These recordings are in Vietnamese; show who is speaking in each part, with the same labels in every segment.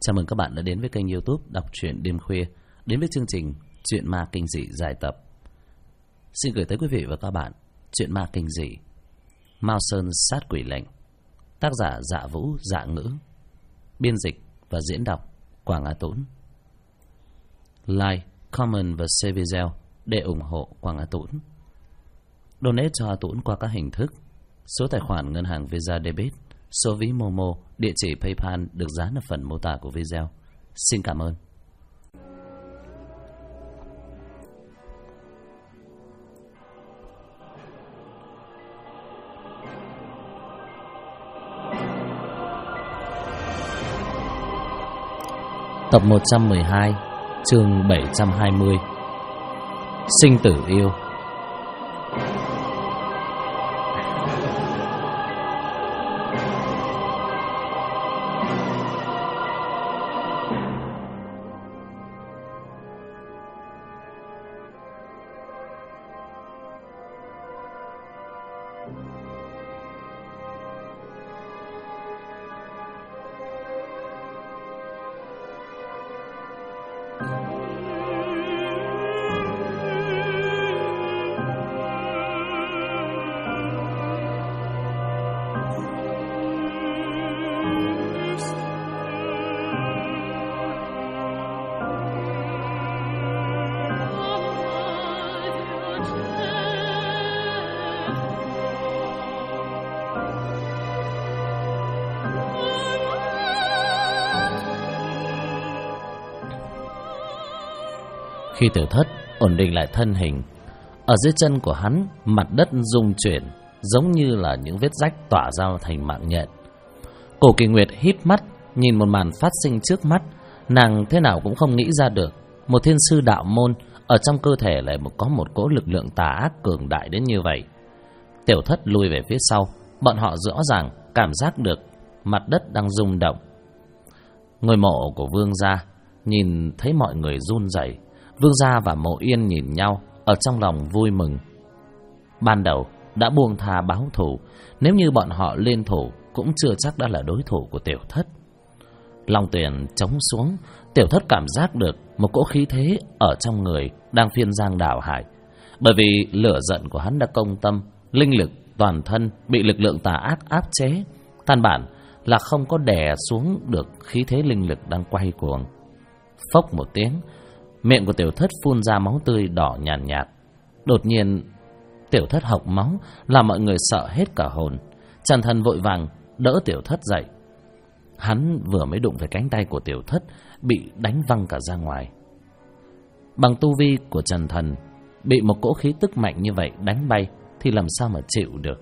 Speaker 1: Chào mừng các bạn đã đến với kênh YouTube Đọc truyện đêm khuya, đến với chương trình Chuyện ma kinh dị dài tập. Xin gửi tới quý vị và các bạn Chuyện ma kinh dị Mao Sơn sát quỷ lệnh, tác giả Dạ Vũ Dạ Ngữ, biên dịch và diễn đọc Quảng Á Tũng. Like, comment và share video để ủng hộ Quảng Á Tũng. Donate cho A Tũng qua các hình thức: số tài khoản ngân hàng Visa Debit, số ví Momo, địa chỉ PayPal được dán ở phần mô tả của video. Xin cảm ơn. Tập 112, chương 720. Sinh tử yêu. Khi Tiểu Thất ổn định lại thân hình, ở dưới chân của hắn, mặt đất rung chuyển, giống như là những vết rách tỏa ra thành mạng nhện. Cổ Kỳ Nguyệt híp mắt nhìn một màn phát sinh trước mắt. Nàng thế nào cũng không nghĩ ra được, một thiên sư đạo môn ở trong cơ thể lại có một cỗ lực lượng tà ác cường đại đến như vậy. Tiểu Thất lùi về phía sau, bọn họ rõ ràng cảm giác được mặt đất đang rung động. Ngôi mộ của Vương gia nhìn thấy mọi người run rẩy. Vương gia và Mộ Yên nhìn nhau, ở trong lòng vui mừng. Ban đầu đã buông tha báo thù, nếu như bọn họ liên thủ cũng chưa chắc đã là đối thủ của Tiểu Thất. Long Tuyền trống xuống, Tiểu Thất cảm giác được một cỗ khí thế ở trong người đang phiên giang đảo hải. Bởi vì lửa giận của hắn đã công tâm, linh lực toàn thân bị lực lượng tà ác áp chế, căn bản là không có đè xuống được khí thế linh lực đang quay cuồng. Phốc một tiếng, miệng của Tiểu Thất phun ra máu tươi đỏ nhàn nhạt. Đột nhiên Tiểu Thất hộc máu, làm mọi người sợ hết cả hồn. Trần Thần vội vàng đỡ Tiểu Thất dậy. Hắn vừa mới đụng về cánh tay của Tiểu Thất, bị đánh văng cả ra ngoài. Bằng tu vi của Trần Thần, bị một cỗ khí tức mạnh như vậy đánh bay thì làm sao mà chịu được.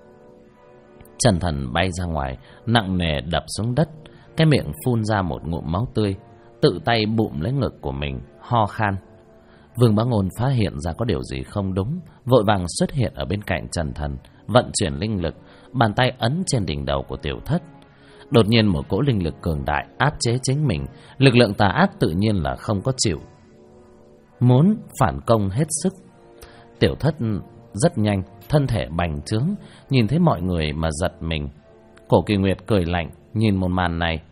Speaker 1: Trần Thần bay ra ngoài, nặng nề đập xuống đất, cái miệng phun ra một ngụm máu tươi, tự tay bụm lấy ngực của mình, ho khan. Vương Bá Ngôn phát hiện ra có điều gì không đúng, vội vàng xuất hiện ở bên cạnh Trần Thần, vận chuyển linh lực, bàn tay ấn trên đỉnh đầu của Tiểu Thất. Đột nhiên một cỗ linh lực cường đại áp chế chính mình, lực lượng tà ác tự nhiên là không có chịu, muốn phản công hết sức. Tiểu Thất rất nhanh, thân thể bành trướng, nhìn thấy mọi người mà giật mình. Cổ Kỳ Nguyệt cười lạnh nhìn một màn này.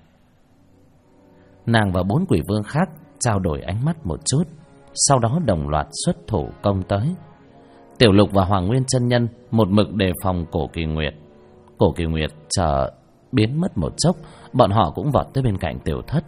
Speaker 1: Nàng và 4 quỷ vương khác trao đổi ánh mắt một chút, sau đó đồng loạt xuất thủ công tới. Tiểu Lục và Hoàng Nguyên chân nhân một mực đề phòng Cổ Kỳ Nguyệt. Cổ Kỳ Nguyệt chờ biến mất một chốc, bọn họ cũng vọt tới bên cạnh Tiểu Thất.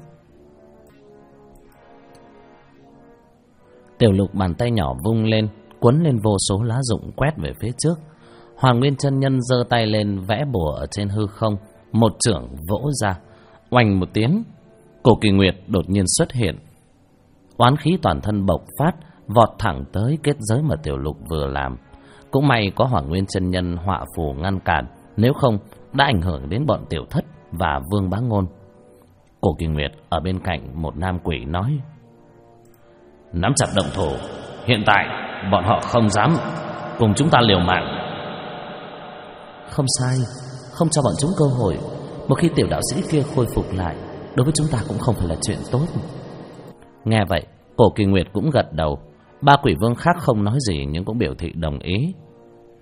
Speaker 1: Tiểu Lục bàn tay nhỏ vung lên, quấn lên vô số lá rụng quét về phía trước. Hoàng Nguyên chân nhân giơ tay lên vẽ bùa ở trên hư không, một chưởng vỗ ra, oanh một tiếng. Cổ Kỳ Nguyệt đột nhiên xuất hiện, oán khí toàn thân bộc phát, vọt thẳng tới kết giới mà Tiểu Lục vừa làm. Cũng may có Hoàng Nguyên chân nhân họa phù ngăn cản, nếu không đã ảnh hưởng đến bọn Tiểu Thất và Vương Bá Ngôn. Cổ Kỳ Nguyệt ở bên cạnh một nam quỷ nói: nắm chặt động thủ, hiện tại bọn họ không dám cùng chúng ta liều mạng. Không sai, không cho bọn chúng cơ hội. Một khi tiểu đạo sĩ kia khôi phục lại, đối với chúng ta cũng không phải là chuyện tốt. Nghe vậy, Cổ Kỳ Nguyệt cũng gật đầu. 3 quỷ vương khác không nói gì nhưng cũng biểu thị đồng ý.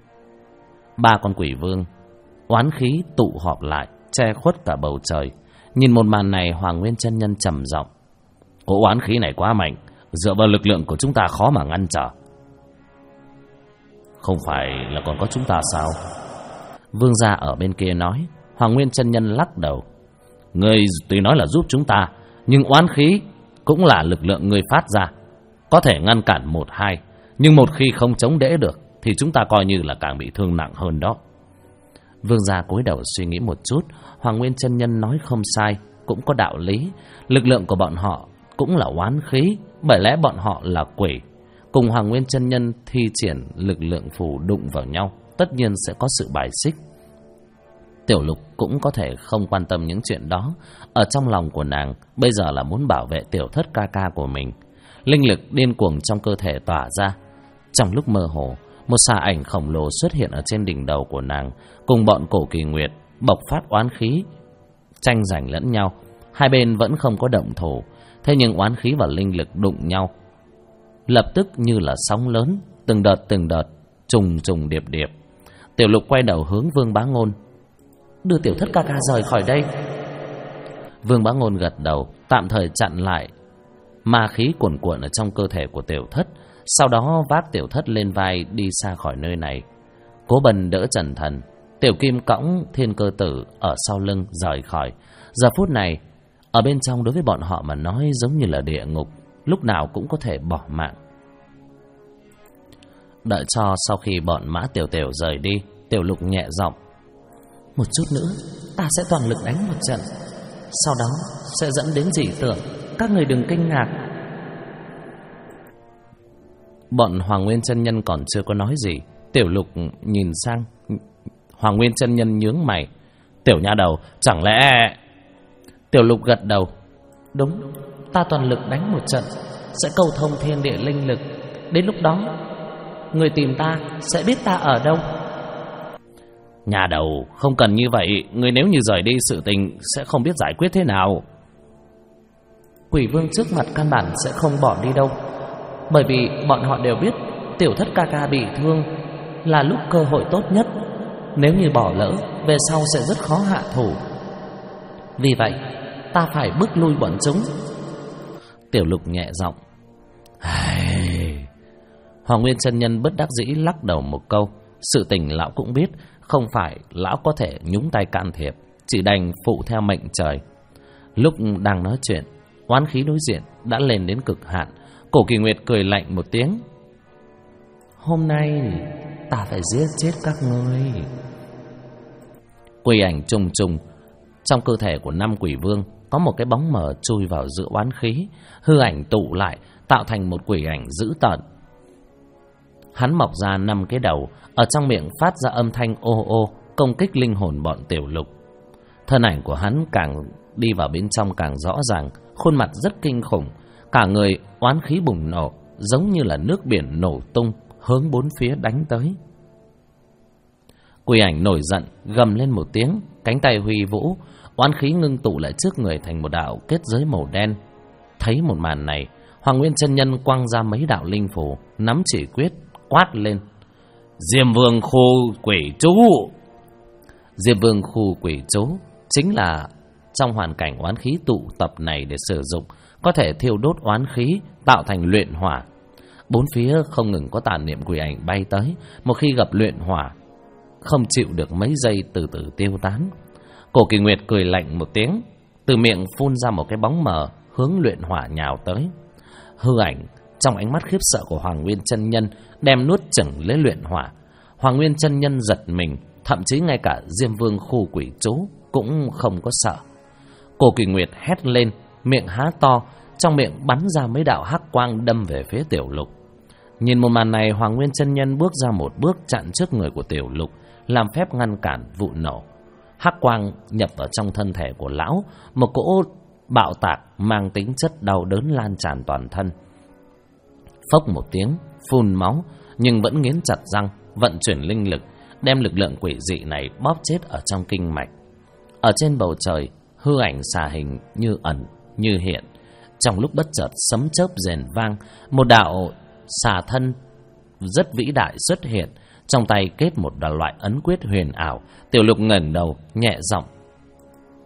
Speaker 1: 3 con quỷ vương oán khí tụ họp lại, che khuất cả bầu trời, Nhìn một màn này, Hoàng Nguyên chân nhân trầm giọng: cỗ oán khí này quá mạnh, dựa vào lực lượng của chúng ta khó mà ngăn trở. Không phải là còn có chúng ta sao? Vương gia ở bên kia nói. Hoàng Nguyên chân nhân lắc đầu: ngươi tuy nói là giúp chúng ta, nhưng oán khí cũng là lực lượng ngươi phát ra, có thể ngăn cản một hai, nhưng một khi không chống đỡ được thì chúng ta coi như là càng bị thương nặng hơn đó. Vương gia cúi đầu suy nghĩ một chút. Hoàng Nguyên chân nhân nói không sai, cũng có đạo lý. Lực lượng của bọn họ cũng là oán khí, bởi lẽ bọn họ là quỷ. Cùng Hoàng Nguyên chân nhân thi triển lực lượng phù đụng vào nhau, tất nhiên sẽ có sự bài xích. Tiểu Lục cũng có thể không quan tâm những chuyện đó. Ở trong lòng của nàng bây giờ là muốn bảo vệ tiểu thất ca ca của mình. Linh lực điên cuồng trong cơ thể tỏa ra. Trong lúc mơ hồ, một xà ảnh khổng lồ xuất hiện ở trên đỉnh đầu của nàng, cùng bọn Cổ Kỳ Nguyệt bộc phát oán khí, tranh giành lẫn nhau. Hai bên vẫn không có động thủ, thế nhưng oán khí và linh lực đụng nhau, lập tức như là sóng lớn, từng đợt, trùng trùng điệp điệp. Tiểu Lục quay đầu hướng Vương Bá Ngôn: đưa tiểu thất ca ca rời khỏi đây. Vương Bá Ngôn gật đầu, tạm thời chặn lại ma khí cuồn cuộn ở trong cơ thể của tiểu thất, sau đó vác tiểu thất lên vai đi xa khỏi nơi này. Cố Bần đỡ Trần Thần, Tiểu Kim cõng Thiên Cơ Tử ở sau lưng rời khỏi. Giờ phút này ở bên trong đối với bọn họ mà nói giống như là địa ngục, lúc nào cũng có thể bỏ mạng. Đợi cho sau khi bọn Mã Tiểu Tiểu rời đi, Tiểu Lục nhẹ giọng: một chút nữa ta sẽ toàn lực đánh một trận, sau đó sẽ dẫn đến dị tượng, các người đừng kinh ngạc. Bọn Hoàng Nguyên chân nhân còn chưa có nói gì, Tiểu Lục nhìn sang Hoàng Nguyên chân nhân nhướng mày: tiểu nha đầu, chẳng lẽ... Tiểu Lục gật đầu: đúng, ta toàn lực đánh một trận, sẽ cầu thông thiên địa linh lực. Đến lúc đó người tìm ta sẽ biết ta ở đâu. Nhà đầu, không cần như vậy, người nếu như rời đi sự tình sẽ không biết giải quyết thế nào. Quỷ vương trước mặt căn bản sẽ không bỏ đi đâu, bởi vì bọn họ đều biết tiểu thất ca ca bị thương là lúc cơ hội tốt nhất. Nếu như bỏ lỡ, về sau sẽ rất khó hạ thủ. Vì vậy ta phải bước lui bọn chúng. Tiểu Lục nhẹ giọng: Hoàng Nguyên chân nhân bất đắc dĩ lắc đầu một câu. Sự tình lão cũng biết, không phải lão có thể nhúng tay can thiệp, chỉ đành phụ theo mệnh trời. Lúc đang nói chuyện, oán khí đối diện đã lên đến cực hạn. Cổ Kỳ Nguyệt cười lạnh một tiếng: hôm nay ta phải giết chết các ngươi. Quỷ ảnh trùng trùng. Trong cơ thể của 5 quỷ vương có một cái bóng mờ chui vào giữa oán khí, hư ảnh tụ lại tạo thành một quỷ ảnh dữ tợn. Hắn mọc ra 5 cái đầu, ở trong miệng phát ra âm thanh ô ô, công kích linh hồn bọn Tiểu Lục. Thân ảnh của hắn càng đi vào bên trong càng rõ ràng, khuôn mặt rất kinh khủng, cả người oán khí bùng nổ, giống như là nước biển nổ tung, hướng bốn phía đánh tới. Quỷ ảnh nổi giận, gầm lên một tiếng, cánh tay huy vũ, oán khí ngưng tụ lại trước người thành một đạo kết giới màu đen. Thấy một màn này, Hoàng Nguyên chân nhân quăng ra mấy đạo linh phù, nắm chỉ quyết, quát lên: Diêm Vương khu quỷ chú. Diêm Vương khu quỷ chú chính là trong hoàn cảnh oán khí tụ tập này để sử dụng, có thể thiêu đốt oán khí, tạo thành luyện hỏa. Bốn phía không ngừng có tàn niệm quỷ ảnh bay tới, một khi gặp luyện hỏa, không chịu được mấy giây từ từ tiêu tán. Cổ Kỳ Nguyệt cười lạnh một tiếng, từ miệng phun ra một cái bóng mờ hướng luyện hỏa nhào tới. Hư ảnh trong ánh mắt khiếp sợ của Hoàng Nguyên chân nhân đem nuốt chửng lấy luyện hỏa. Hoàng Nguyên chân nhân giật mình, thậm chí ngay cả Diêm Vương khu quỷ chú cũng không có sợ. Cổ Kỳ Nguyệt hét lên, miệng há to, trong miệng bắn ra mấy đạo hắc quang đâm về phía Tiểu Lục. Nhìn một màn này, Hoàng Nguyên chân nhân bước ra một bước chặn trước người của Tiểu Lục, làm phép ngăn cản vụ nổ. Hắc quang nhập vào trong thân thể của lão, một cỗ bạo tạc mang tính chất đau đớn lan tràn toàn thân. Phốc một tiếng, phun máu, nhưng vẫn nghiến chặt răng, vận chuyển linh lực, đem lực lượng quỷ dị này bóp chết ở trong kinh mạch. Ở trên bầu trời, hư ảnh xà hình như ẩn như hiện. Trong lúc bất chợt sấm chớp rền vang, một đạo xà thân rất vĩ đại xuất hiện, trong tay kết một loại ấn quyết huyền ảo. Tiểu Lục ngẩng đầu nhẹ giọng: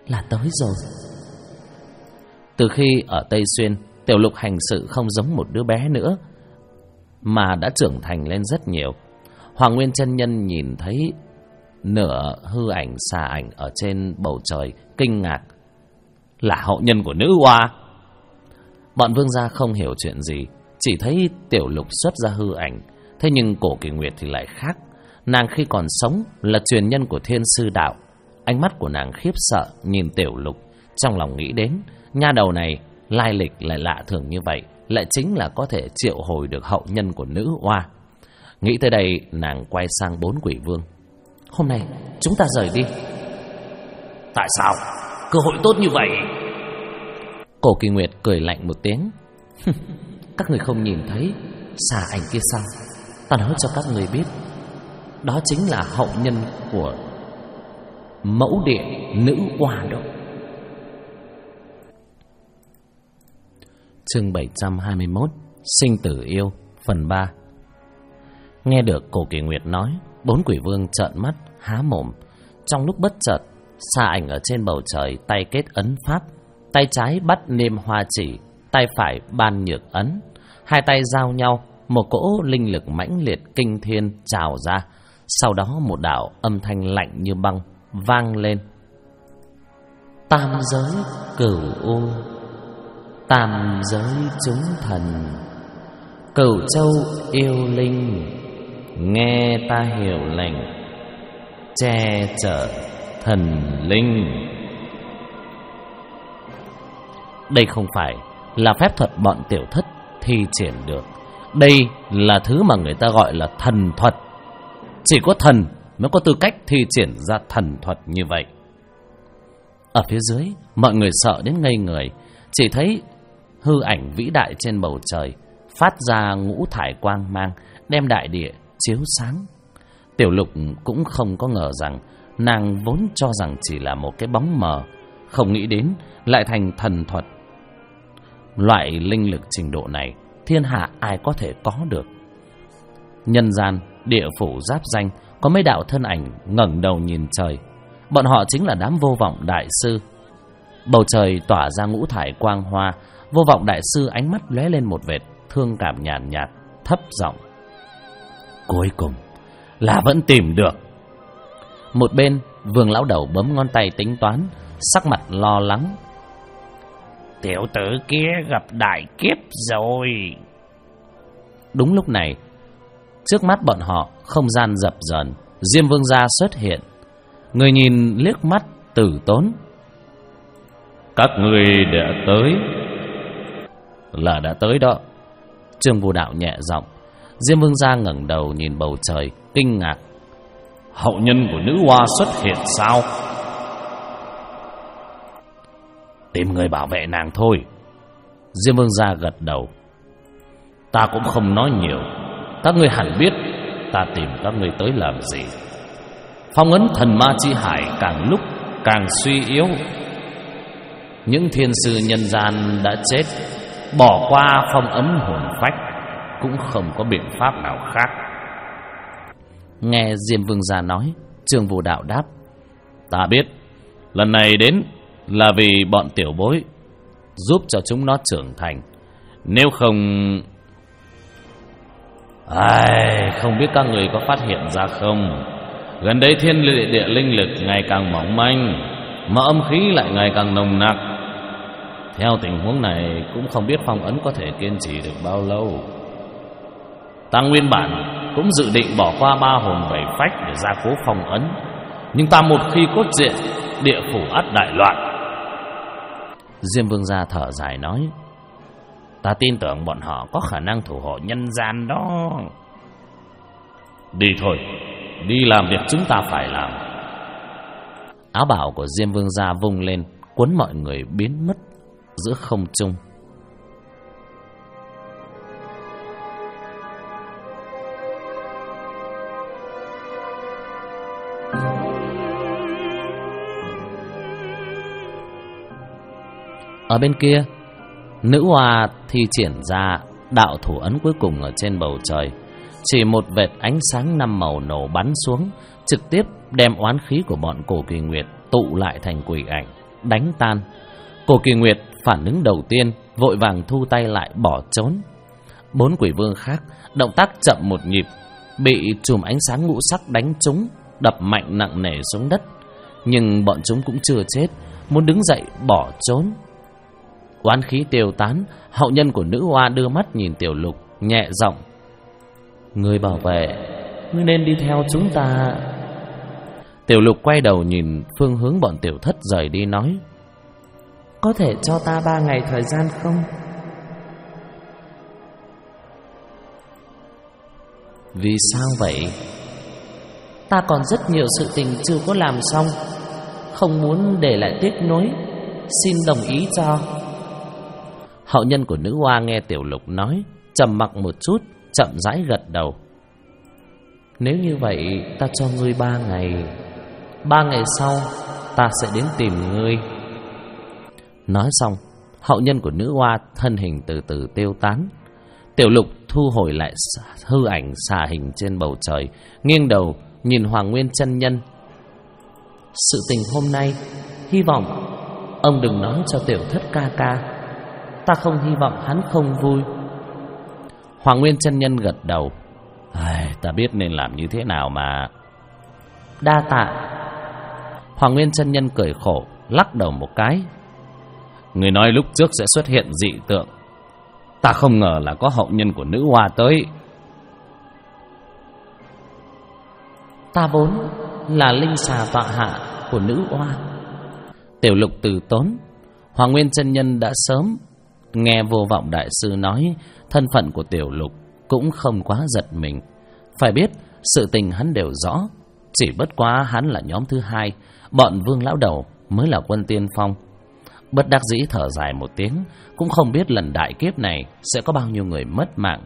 Speaker 1: là tới rồi. Từ khi ở Tây Xuyên, Tiểu Lục hành sự không giống một đứa bé nữa, mà đã trưởng thành lên rất nhiều. Hoàng Nguyên chân nhân nhìn thấy nửa hư ảnh xà ảnh ở trên bầu trời, kinh ngạc: là hậu nhân của nữ oa. Bọn vương gia không hiểu chuyện gì, chỉ thấy Tiểu Lục xuất ra hư ảnh. Thế nhưng Cổ Kỳ Nguyệt thì lại khác. Nàng khi còn sống là truyền nhân của Thiên Sư Đạo. Ánh mắt của nàng khiếp sợ nhìn Tiểu Lục, trong lòng nghĩ đến nha đầu này lai lịch lại lạ thường như vậy, lại chính là có thể triệu hồi được hậu nhân của nữ oa. Nghĩ tới đây, nàng quay sang 4 quỷ vương: hôm nay chúng ta rời đi.
Speaker 2: Tại sao? Cơ hội tốt như vậy.
Speaker 1: Cổ Kỳ Nguyệt cười lạnh một tiếng: các người không nhìn thấy xà ảnh kia sao? Ta nói cho các người biết, đó chính là hậu nhân của mẫu địa nữ oa đó. Chương 721: Sinh tử yêu, phần 3. Nghe được Cổ Kỳ Nguyệt nói, 4 quỷ vương trợn mắt há mồm. Trong lúc bất chợt, xà ảnh ở trên bầu trời tay kết ấn pháp, tay trái bắt nêm hoa chỉ, tay phải ban nhược ấn. Hai tay giao nhau, một cỗ linh lực mãnh liệt kinh thiên trào ra. Sau đó một đạo âm thanh lạnh như băng vang lên: tam giới cửu u, tam giới chúng thần, cửu châu yêu linh, nghe ta hiểu lệnh, che chở thần linh. Đây không phải là phép thuật bọn tiểu thất thi triển được. Đây là thứ mà người ta gọi là thần thuật. Chỉ có thần mới có tư cách thi triển ra thần thuật như vậy. Ở phía dưới, mọi người sợ đến ngây người. Chỉ thấy hư ảnh vĩ đại trên bầu trời phát ra ngũ thải quang mang, đem đại địa chiếu sáng. Tiểu Lục cũng không có ngờ rằng, nàng vốn cho rằng chỉ là một cái bóng mờ, không nghĩ đến lại thành thần thuật. Loại linh lực trình độ này, thiên hạ ai có thể có được. Nhân gian, địa phủ giáp danh, có mấy đạo thân ảnh ngẩng đầu nhìn trời. Bọn họ chính là đám Vô Vọng đại sư. Bầu trời tỏa ra ngũ thải quang hoa. Vô Vọng đại sư ánh mắt lóe lên một vệt thương cảm nhàn nhạt, thấp giọng: cuối cùng là vẫn tìm được. Một bên, Vương lão đầu bấm ngón tay tính toán, sắc mặt lo lắng:
Speaker 2: tiểu tử kia gặp đại kiếp rồi.
Speaker 1: Đúng lúc này, trước mắt bọn họ không gian dập dờn, Diêm Vương gia xuất hiện. Người nhìn liếc mắt Tử Tốn:
Speaker 3: các người đã tới.
Speaker 1: Là đã tới đó. Trương Vô Đạo nhẹ giọng. Diêm Vương gia ngẩng đầu nhìn bầu trời, kinh ngạc:
Speaker 3: hậu nhân của nữ hoa xuất hiện sao?
Speaker 2: Tìm người bảo vệ nàng thôi.
Speaker 1: Diêm Vương gia gật đầu:
Speaker 3: ta cũng không nói nhiều. Các ngươi hẳn biết ta tìm các ngươi tới làm gì. Phong ấn thần ma chi hải càng lúc càng suy yếu.
Speaker 1: Những thiên sư nhân gian đã chết, bỏ qua phong ấn hồn phách, cũng không có biện pháp nào khác. Nghe Diêm Vương gia nói, Trương Vô Đạo đáp:
Speaker 3: ta biết. Lần này đến là vì bọn tiểu bối,
Speaker 1: giúp cho chúng nó trưởng thành.
Speaker 3: Nếu không... không biết các người có phát hiện ra không, gần đây thiên địa linh lực ngày càng mỏng manh, mà âm khí lại ngày càng nồng nặc. Theo tình huống này, cũng không biết phong ấn có thể kiên trì được bao lâu. Ta nguyên bản cũng dự định bỏ qua 3 hồn 7 phách để gia cố phong ấn, nhưng ta một khi cốt diện, địa phủ ắt đại loạn.
Speaker 1: Diêm Vương gia thở dài nói:
Speaker 2: ta tin tưởng bọn họ có khả năng thủ hộ nhân gian đó.
Speaker 3: Đi thôi, đi làm việc chúng ta phải làm.
Speaker 1: Áo bào của Diêm Vương gia vung lên, cuốn mọi người biến mất giữa không trung. Ở bên kia, nữ hoa thi triển ra đạo thủ ấn cuối cùng ở trên bầu trời. Chỉ một vệt ánh sáng 5 màu nổ bắn xuống, trực tiếp đem oán khí của bọn Cổ Kỳ Nguyệt tụ lại thành quỷ ảnh. đánh tan. Cổ Kỳ Nguyệt phản ứng đầu tiên, vội vàng thu tay lại bỏ trốn. 4 quỷ vương khác động tác chậm một nhịp, bị chùm ánh sáng ngũ sắc đánh trúng, đập mạnh nặng nề xuống đất. Nhưng bọn chúng cũng chưa chết, muốn đứng dậy bỏ trốn. Oán khí tiêu tán, hậu nhân của nữ hoa đưa mắt nhìn Tiểu Lục, nhẹ giọng: "Ngươi bảo vệ, ngươi nên đi theo chúng ta." Tiểu Lục quay đầu nhìn phương hướng bọn Tiểu Thất rời đi, nói: "Có thể cho ta 3 ngày thời gian không?" "Vì sao vậy?" "Ta còn rất nhiều sự tình chưa có làm xong, không muốn để lại tiếc nuối, xin đồng ý cho." Hậu nhân của nữ hoa nghe Tiểu Lục nói, trầm mặc một chút, chậm rãi gật đầu. "Nếu như vậy, ta cho ngươi 3 ngày. 3 ngày sau, ta sẽ đến tìm ngươi." Nói xong, hậu nhân của nữ hoa thân hình từ từ tiêu tán. Tiểu Lục thu hồi lại hư ảnh xà hình trên bầu trời, nghiêng đầu nhìn Hoàng Nguyên chân nhân. "Sự tình hôm nay, hy vọng ông đừng nói cho Tiểu Thất ca ca. Ta không hy vọng hắn không vui." Hoàng Nguyên chân nhân gật đầu. "Ta biết nên làm như thế nào mà." "Đa tạ." Hoàng Nguyên chân nhân cười khổ, lắc đầu một cái. "Người nói lúc trước sẽ xuất hiện dị tượng, ta không ngờ là có hậu nhân của nữ hoa tới." "Ta vốn là linh xà tọa hạ của nữ hoa." Tiểu Lục từ tốn. Hoàng Nguyên chân nhân đã sớm nghe Vô Vọng đại sư nói, thân phận của Tiểu Lục cũng không quá giật mình. Phải biết sự tình hắn đều rõ, chỉ bất quá hắn là nhóm thứ 2, bọn Vương lão đầu mới là quân tiên phong. Bất đắc dĩ thở dài một tiếng, cũng không biết lần đại kiếp này sẽ có bao nhiêu người mất mạng.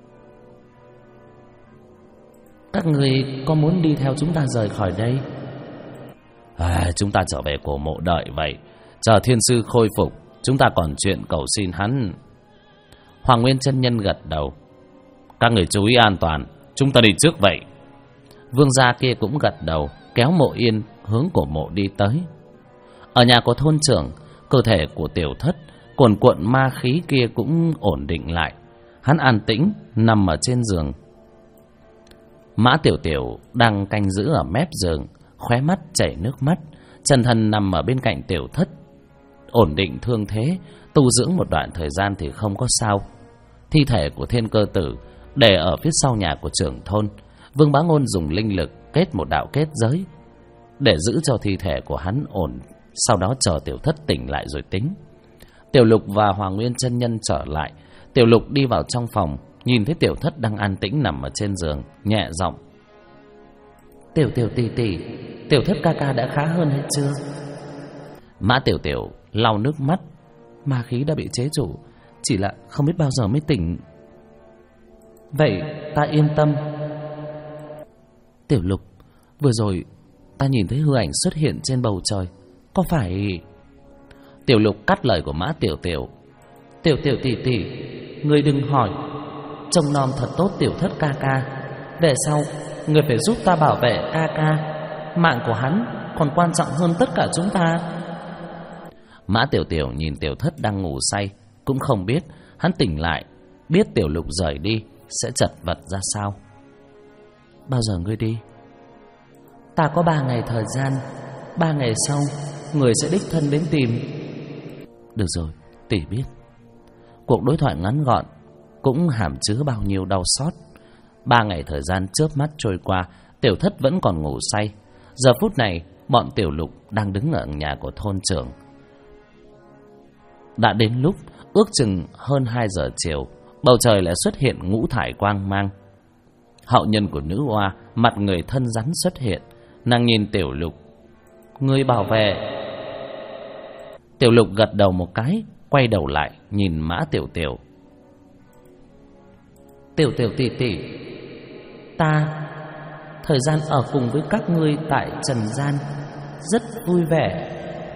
Speaker 1: "Các người có muốn đi theo chúng ta rời khỏi đây?" "Chúng ta trở về cổ mộ đợi vậy, chờ thiên sư khôi phục, chúng ta còn chuyện cầu xin hắn." Hoàng Nguyên chân nhân gật đầu. "Các người chú ý an toàn, chúng ta đi trước vậy." Vương gia kia cũng gật đầu, kéo Mộ Yên hướng cổ mộ đi tới. Ở nhà của thôn trưởng, cơ thể của Tiểu Thất cuồn cuộn ma khí kia cũng ổn định lại. Hắn an tĩnh nằm ở trên giường. Mã Tiểu Tiểu đang canh giữ ở mép giường, khóe mắt chảy nước mắt. Trần Thần nằm ở bên cạnh Tiểu Thất, ổn định thương thế, tu dưỡng một đoạn thời gian thì không có sao. Thi thể của Thiên Cơ Tử để ở phía sau nhà của trưởng thôn. Vương Bá Ngôn dùng linh lực kết một đạo kết giới để giữ cho thi thể của hắn ổn, sau đó chờ Tiểu Thất tỉnh lại rồi tính. Tiểu Lục và Hoàng Nguyên chân nhân trở lại. Tiểu Lục đi vào trong phòng, nhìn thấy Tiểu Thất đang an tĩnh nằm ở trên giường, nhẹ giọng: "Tiểu Tiểu tỷ tỷ, Tiểu Thất ca ca đã khá hơn hay chưa?" Mã Tiểu Tiểu lau nước mắt. "Ma khí đã bị chế trụ, chỉ là không biết bao giờ mới tỉnh." "Vậy ta yên tâm." "Tiểu Lục, vừa rồi ta nhìn thấy hư ảnh xuất hiện trên bầu trời, có phải..." Tiểu Lục cắt lời của Mã Tiểu Tiểu. "Tiểu Tiểu tỷ tỷ, ngươi đừng hỏi. Trông nom thật tốt Tiểu Thất ca ca. Về sau ngươi phải giúp ta bảo vệ ca ca. Mạng của hắn còn quan trọng hơn tất cả chúng ta." Mã Tiểu Tiểu nhìn Tiểu Thất đang ngủ say, cũng không biết hắn tỉnh lại, biết Tiểu Lục rời đi sẽ chật vật ra sao. "Bao giờ ngươi đi?" "Ta có 3 ngày thời gian. 3 ngày sau người sẽ đích thân đến tìm." "Được rồi, tỷ biết." Cuộc đối thoại ngắn gọn cũng hàm chứa bao nhiêu đau xót. 3 ngày thời gian chớp mắt trôi qua, Tiểu Thất vẫn còn ngủ say. Giờ phút này bọn Tiểu Lục đang đứng ở nhà của thôn trưởng. Đã đến lúc ước chừng hơn 2 giờ chiều, bầu trời lại xuất hiện ngũ thải quang mang. Hậu nhân của nữ hoa mặt người thân rắn xuất hiện. Nàng nhìn Tiểu Lục: "Ngươi bảo vệ." Tiểu Lục gật đầu một cái, quay đầu lại nhìn Mã Tiểu Tiểu. "Tiểu Tiểu tỷ tỷ, ta thời gian ở cùng với các ngươi tại trần gian rất vui vẻ.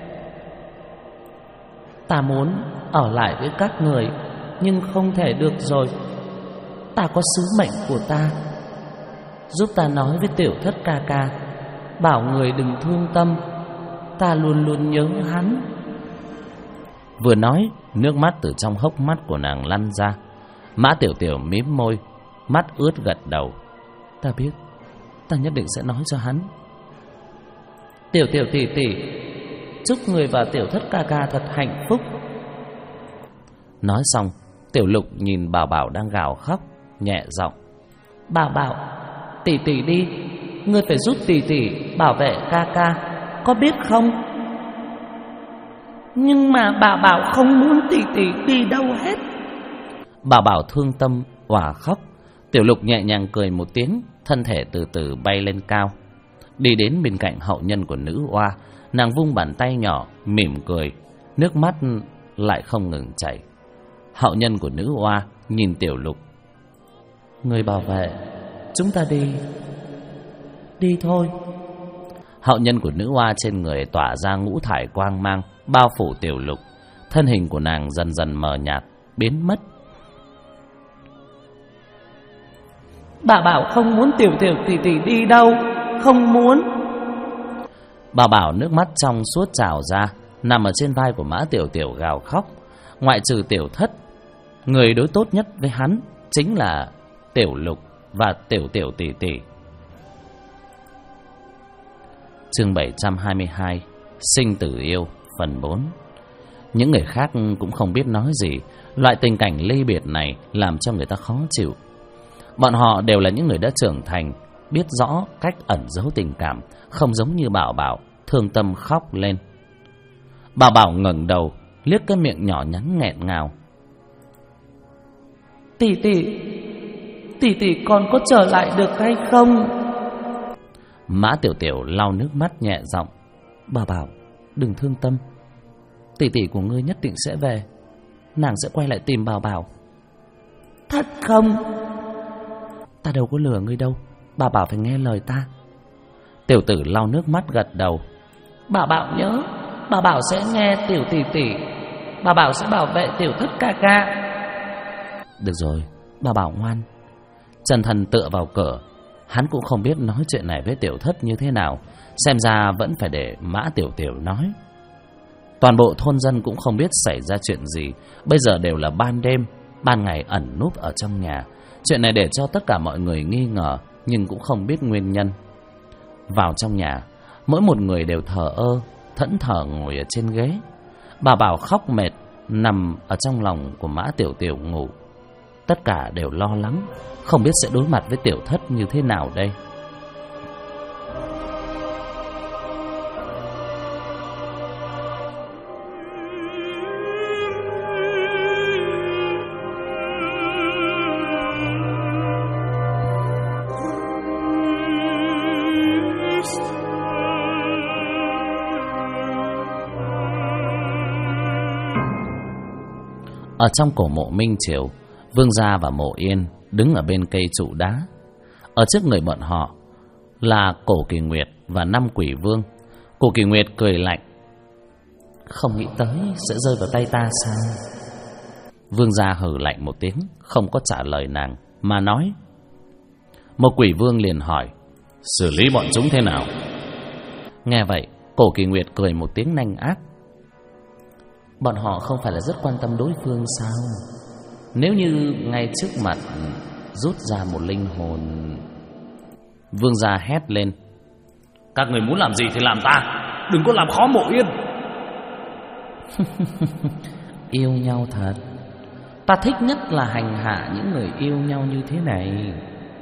Speaker 1: Ta muốn ở lại với các người, nhưng không thể được rồi. Ta có sứ mệnh của ta. Giúp ta nói với Tiểu Thất ca ca, bảo người đừng thương tâm. ta luôn luôn nhớ hắn.
Speaker 3: Vừa nói, nước mắt từ trong hốc mắt của nàng lăn ra. Mã Tiểu Tiểu mím môi, mắt ướt gật đầu.
Speaker 1: Ta biết, ta nhất định sẽ nói cho hắn. Tiểu Tiểu tỷ tỷ, chúc người và Tiểu Thất ca ca thật hạnh phúc.
Speaker 3: Nói xong, Tiểu Lục nhìn Bảo Bảo đang gào khóc, nhẹ giọng:
Speaker 1: Bảo Bảo, tỷ tỷ đi, ngươi phải giúp tỷ tỷ bảo vệ ca ca, có biết không? Nhưng mà Bảo Bảo không muốn tỷ tỷ đi đâu hết.
Speaker 3: Bảo Bảo thương tâm òa khóc. Tiểu Lục nhẹ nhàng cười một tiếng, thân thể từ từ bay lên cao, đi đến bên cạnh hậu nhân của nữ oa. Nàng vung bàn tay nhỏ, mỉm cười, nước mắt lại không ngừng chảy. Hậu nhân của nữ oa nhìn Tiểu Lục:
Speaker 1: Người bảo vệ, chúng ta đi. Đi thôi.
Speaker 3: Hậu nhân của nữ oa trên người tỏa ra ngũ thải quang mang, bao phủ Tiểu Lục. Thân hình của nàng dần dần mờ nhạt, biến mất.
Speaker 1: Bảo Bảo không muốn Tiểu Tiểu tỷ tỷ đi đâu, không muốn.
Speaker 3: Bảo Bảo nước mắt trong suốt trào ra, nằm ở trên vai của Mã Tiểu Tiểu gào khóc. Ngoại trừ Tiểu Thất, người đối tốt nhất với hắn chính là Tiểu Lục và Tiểu Tiểu tỷ tỷ. Chương 722, Sinh tử yêu, phần 4. Những người khác cũng không biết nói gì. Loại tình cảnh ly biệt này làm cho người ta khó chịu. Bọn họ đều là những người đã trưởng thành, biết rõ cách ẩn giấu tình cảm, không giống như Bảo Bảo thương tâm khóc lên. Bảo Bảo ngẩng đầu, liếc cái miệng nhỏ nhắn nghẹn ngào:
Speaker 1: Tỷ tỷ còn có trở lại được hay không?
Speaker 3: Mã Tiểu Tiểu lau nước mắt nhẹ giọng:
Speaker 1: Bảo Bảo, đừng thương tâm, tỷ tỷ của ngươi nhất định sẽ về, nàng sẽ quay lại tìm Bảo Bảo. Thật không? Ta đâu có lừa ngươi đâu, Bảo Bảo phải nghe lời ta.
Speaker 3: Tiểu tử lau nước mắt gật đầu:
Speaker 1: Bảo Bảo nhớ, Bảo Bảo sẽ nghe Tiểu tỷ tỷ, Bảo Bảo sẽ bảo vệ Tiểu Thất ca ca.
Speaker 3: Được rồi, Bảo Bảo ngoan. Trần Thần tựa vào cửa, hắn cũng không biết nói chuyện này với Tiểu Thất như thế nào, xem ra vẫn phải để Mã Tiểu Tiểu nói. Toàn bộ thôn dân cũng không biết xảy ra chuyện gì, bây giờ đều là ban đêm, ban ngày ẩn núp ở trong nhà. Chuyện này để cho tất cả mọi người nghi ngờ, nhưng cũng không biết nguyên nhân. Vào trong nhà, mỗi một người đều thờ ơ, thẫn thờ ngồi ở trên ghế. Bảo Bảo khóc mệt, nằm ở trong lòng của Mã Tiểu Tiểu ngủ. Tất cả đều lo lắng, không biết sẽ đối mặt với Tiểu Thất như thế nào đây. Ở trong cổ mộ Minh Triều, Vương Gia và Mộ Yên đứng ở bên cây trụ đá. Ở trước người bọn họ là Cổ Kỳ Nguyệt và 5 quỷ vương. Cổ Kỳ Nguyệt cười lạnh:
Speaker 1: Không nghĩ tới sẽ rơi vào tay ta sao?
Speaker 3: Vương Gia hừ lạnh một tiếng, không có trả lời nàng, mà nói. Một quỷ vương liền hỏi: Xử lý bọn chúng thế nào?
Speaker 1: Nghe vậy, Cổ Kỳ Nguyệt cười một tiếng nanh ác: Bọn họ không phải là rất quan tâm đối phương sao? Nếu như ngay trước mặt rút ra một linh hồn...
Speaker 3: Vương Gia hét lên:
Speaker 2: Các người muốn làm gì thì làm ta, đừng có làm khó Mộ Yên.
Speaker 1: Yêu nhau thật. Ta thích nhất là hành hạ những người yêu nhau như thế này.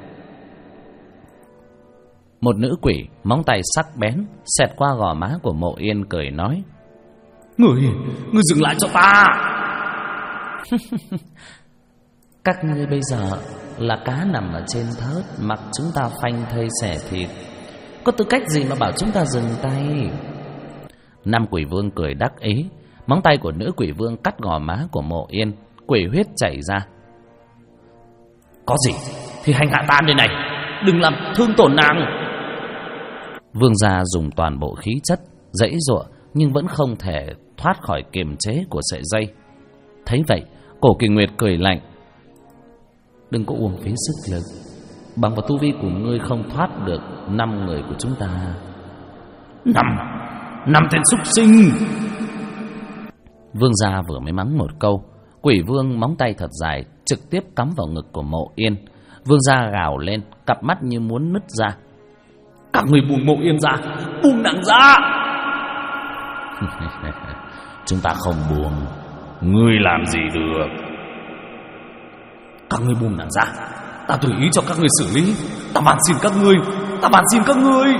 Speaker 3: Một nữ quỷ móng tay sắc bén xẹt qua gò má của Mộ Yên, cười nói:
Speaker 2: Ngươi dừng lại cho ta.
Speaker 1: Các ngươi bây giờ là cá nằm ở trên thớt, mặc chúng ta phanh thây xẻ thịt, có tư cách gì mà bảo chúng ta dừng tay?
Speaker 3: 5 quỷ vương cười đắc ý, móng tay của nữ quỷ vương cắt gò má của Mộ Yên, quỷ huyết chảy ra.
Speaker 2: Có gì thì hành hạ ta đây này, đừng làm thương tổn nàng.
Speaker 3: Vương Gia dùng toàn bộ khí chất giãy giụa, nhưng vẫn không thể thoát khỏi kiềm chế của sợi dây. Thấy vậy, Cổ Kỳ Nguyệt cười lạnh:
Speaker 1: Đừng có uổng phí sức lực, bằng vào tu vi của ngươi không thoát được 5 người của chúng ta.
Speaker 2: Năm tên súc sinh.
Speaker 1: Vương gia vừa mới mắng một câu, Quỷ Vương móng tay thật dài trực tiếp cắm vào ngực của Mộ Yên. Vương gia gào lên, cặp mắt như muốn nứt ra.
Speaker 2: Các người buông Mộ Yên ra, buông nàng ra.
Speaker 3: Chúng ta không buông, ngươi làm gì được?
Speaker 2: Các ngươi buông nàng ra, ta tùy ý cho các ngươi xử lý. Ta van xin các ngươi, ta van xin các ngươi.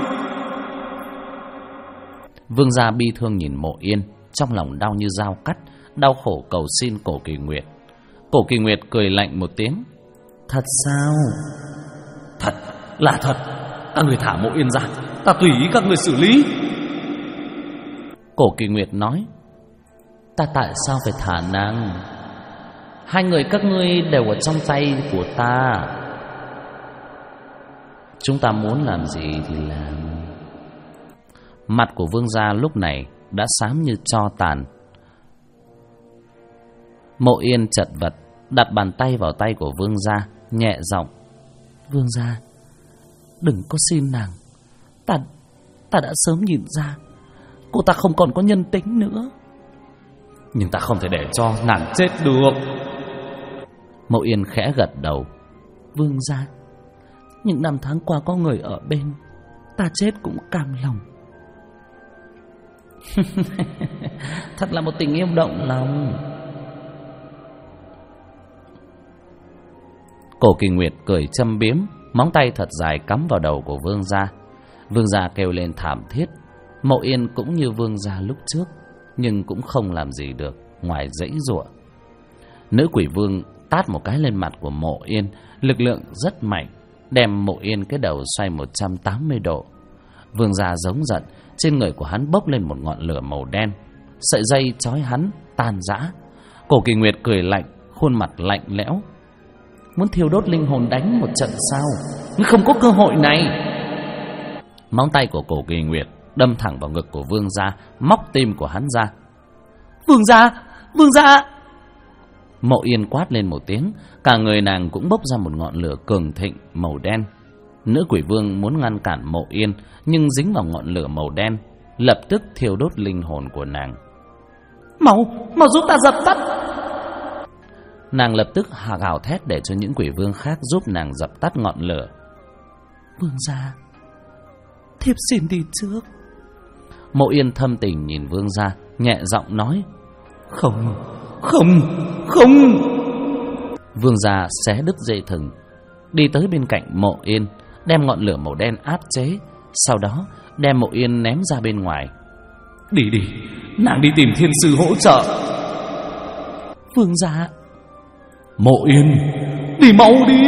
Speaker 1: Vương gia bi thương nhìn Mộ Yên, trong lòng đau như dao cắt, đau khổ cầu xin Cổ Kỳ Nguyệt. Cổ Kỳ Nguyệt cười lạnh một tiếng. Thật sao?
Speaker 2: Thật, là thật. Các người thả Mộ Yên ra, ta tùy ý các người xử lý.
Speaker 1: Cổ Kỳ Nguyệt nói. Ta tại sao phải thả nàng? Hai người các ngươi đều ở trong tay của ta. Chúng ta muốn làm gì thì làm. Mặt của Vương gia lúc này đã xám như tro tàn. Mộ Yên chật vật đặt bàn tay vào tay của Vương gia, nhẹ giọng. Vương gia, đừng có xin nàng. Ta đã sớm nhìn ra cô ta không còn có nhân tính nữa.
Speaker 2: Nhưng ta không thể để cho nàng chết được.
Speaker 1: Mộ Yên khẽ gật đầu. Vương gia, những năm tháng qua có người ở bên, ta chết cũng cam lòng. Thật là một tình yêu động lòng. Cổ Kỳ Nguyệt cười châm biếm, móng tay thật dài cắm vào đầu của Vương gia. Vương gia kêu lên thảm thiết. Mộ Yên cũng như Vương gia lúc trước, nhưng cũng không làm gì được ngoài giãy giụa. Nữ Quỷ Vương tát một cái lên mặt của Mộ Yên, lực lượng rất mạnh, đem Mộ Yên cái đầu xoay 180 độ. Vương gia giống giận, trên người của hắn bốc lên một ngọn lửa màu đen, sợi dây trói hắn tan rã. Cổ Kỳ Nguyệt cười lạnh, khuôn mặt lạnh lẽo. Muốn thiêu đốt linh hồn đánh một trận sao? Nhưng không có cơ hội này. Móng tay của Cổ Kỳ Nguyệt đâm thẳng vào ngực của Vương gia, móc tim của hắn ra. Vương gia! Vương gia! Mộ Yên quát lên một tiếng, cả người nàng cũng bốc ra một ngọn lửa cường thịnh màu đen. Nữ Quỷ Vương muốn ngăn cản Mộ Yên, nhưng dính vào ngọn lửa màu đen, lập tức thiêu đốt linh hồn của nàng. Mau giúp ta dập tắt! Nàng lập tức gào thét để cho những quỷ vương khác giúp nàng dập tắt ngọn lửa. Vương gia, thiếp xin đi trước. Mộ Yên thâm tình nhìn Vương gia, nhẹ giọng nói. Không. Vương gia xé đứt dây thừng, đi tới bên cạnh Mộ Yên, đem ngọn lửa màu đen áp chế, sau đó đem Mộ Yên ném ra bên ngoài.
Speaker 2: Đi, nàng đi tìm thiên sư hỗ trợ.
Speaker 1: Vương gia.
Speaker 2: Mộ Yên, đi mau đi.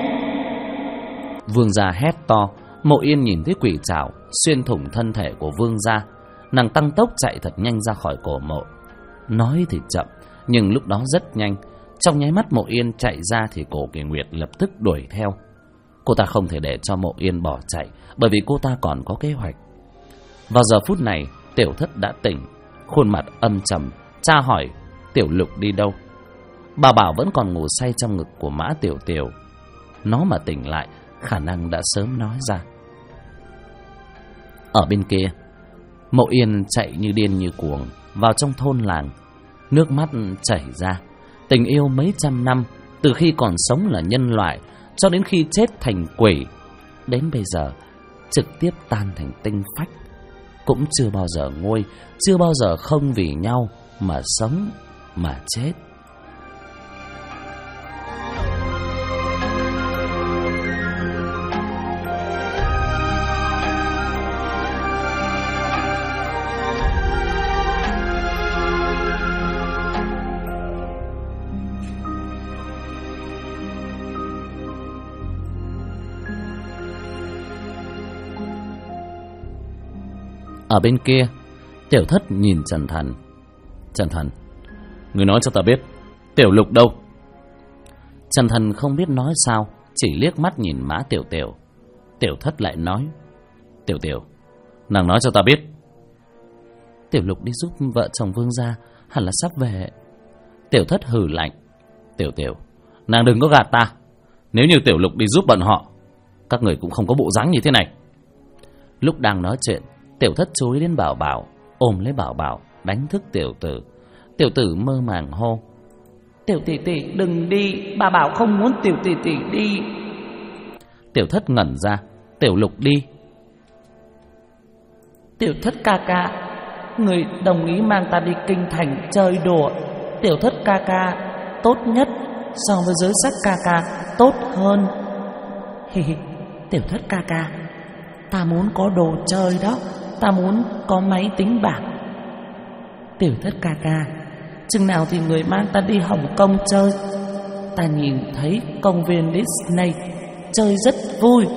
Speaker 1: Vương gia hét to. Mộ Yên nhìn thấy quỷ trảo xuyên thủng thân thể của Vương gia, nàng tăng tốc chạy thật nhanh ra khỏi cổ mộ. Nói thì chậm, nhưng lúc đó rất nhanh. Trong nháy mắt Mộ Yên chạy ra thì Cổ Kỳ Nguyệt lập tức đuổi theo. Cô ta không thể để cho Mộ Yên bỏ chạy, bởi vì cô ta còn có kế hoạch. Vào giờ phút này, Tiểu Thất đã tỉnh, khuôn mặt âm trầm, tra hỏi Tiểu Lục đi đâu. Bà Bảo vẫn còn ngủ say trong ngực của Mã Tiểu Tiểu. Nó mà tỉnh lại, khả năng đã sớm nói ra. Ở bên kia, Mộ Yên chạy như điên như cuồng vào trong thôn làng, nước mắt chảy ra. Tình yêu mấy trăm năm, từ khi còn sống là nhân loại cho đến khi chết thành quỷ, đến bây giờ trực tiếp tan thành tinh phách, cũng chưa bao giờ nguôi, chưa bao giờ không vì nhau mà sống mà chết. Ở bên kia, Tiểu Thất nhìn Trần Thần. Trần Thần, người nói cho ta biết Tiểu Lục đâu? Trần Thần không biết nói sao, chỉ liếc mắt nhìn Mã Tiểu Tiểu. Tiểu Thất lại nói. Tiểu Tiểu, nàng nói cho ta biết. Tiểu Lục đi giúp vợ chồng Vương gia, hẳn là sắp về. Tiểu Thất hừ lạnh. Tiểu Tiểu, nàng đừng có gạt ta. Nếu như Tiểu Lục đi giúp bọn họ, các người cũng không có bộ dáng như thế này. Lúc đang nói chuyện, Tiểu Thất chú ý đến Bảo Bảo. ôm lấy Bảo Bảo đánh thức Tiểu Tử. Tiểu Tử mơ màng hô:
Speaker 2: Tiểu tỷ tỷ đừng đi, bà bảo không muốn tiểu tỷ tỷ đi.
Speaker 1: Tiểu Thất ngẩn ra: Tiểu Lục đi.
Speaker 2: Tiểu Thất ca ca, người đồng ý mang ta đi kinh thành chơi đùa. Tiểu Thất ca ca tốt nhất, so với giới sắc ca ca tốt hơn. Hi hi, Tiểu Thất ca ca, ta muốn có đồ chơi đó, ta muốn có máy tính bảng. Tiểu Thất ca ca, chừng nào thì người mang ta đi Hồng Kông chơi? Ta nhìn thấy công viên Disney chơi rất vui.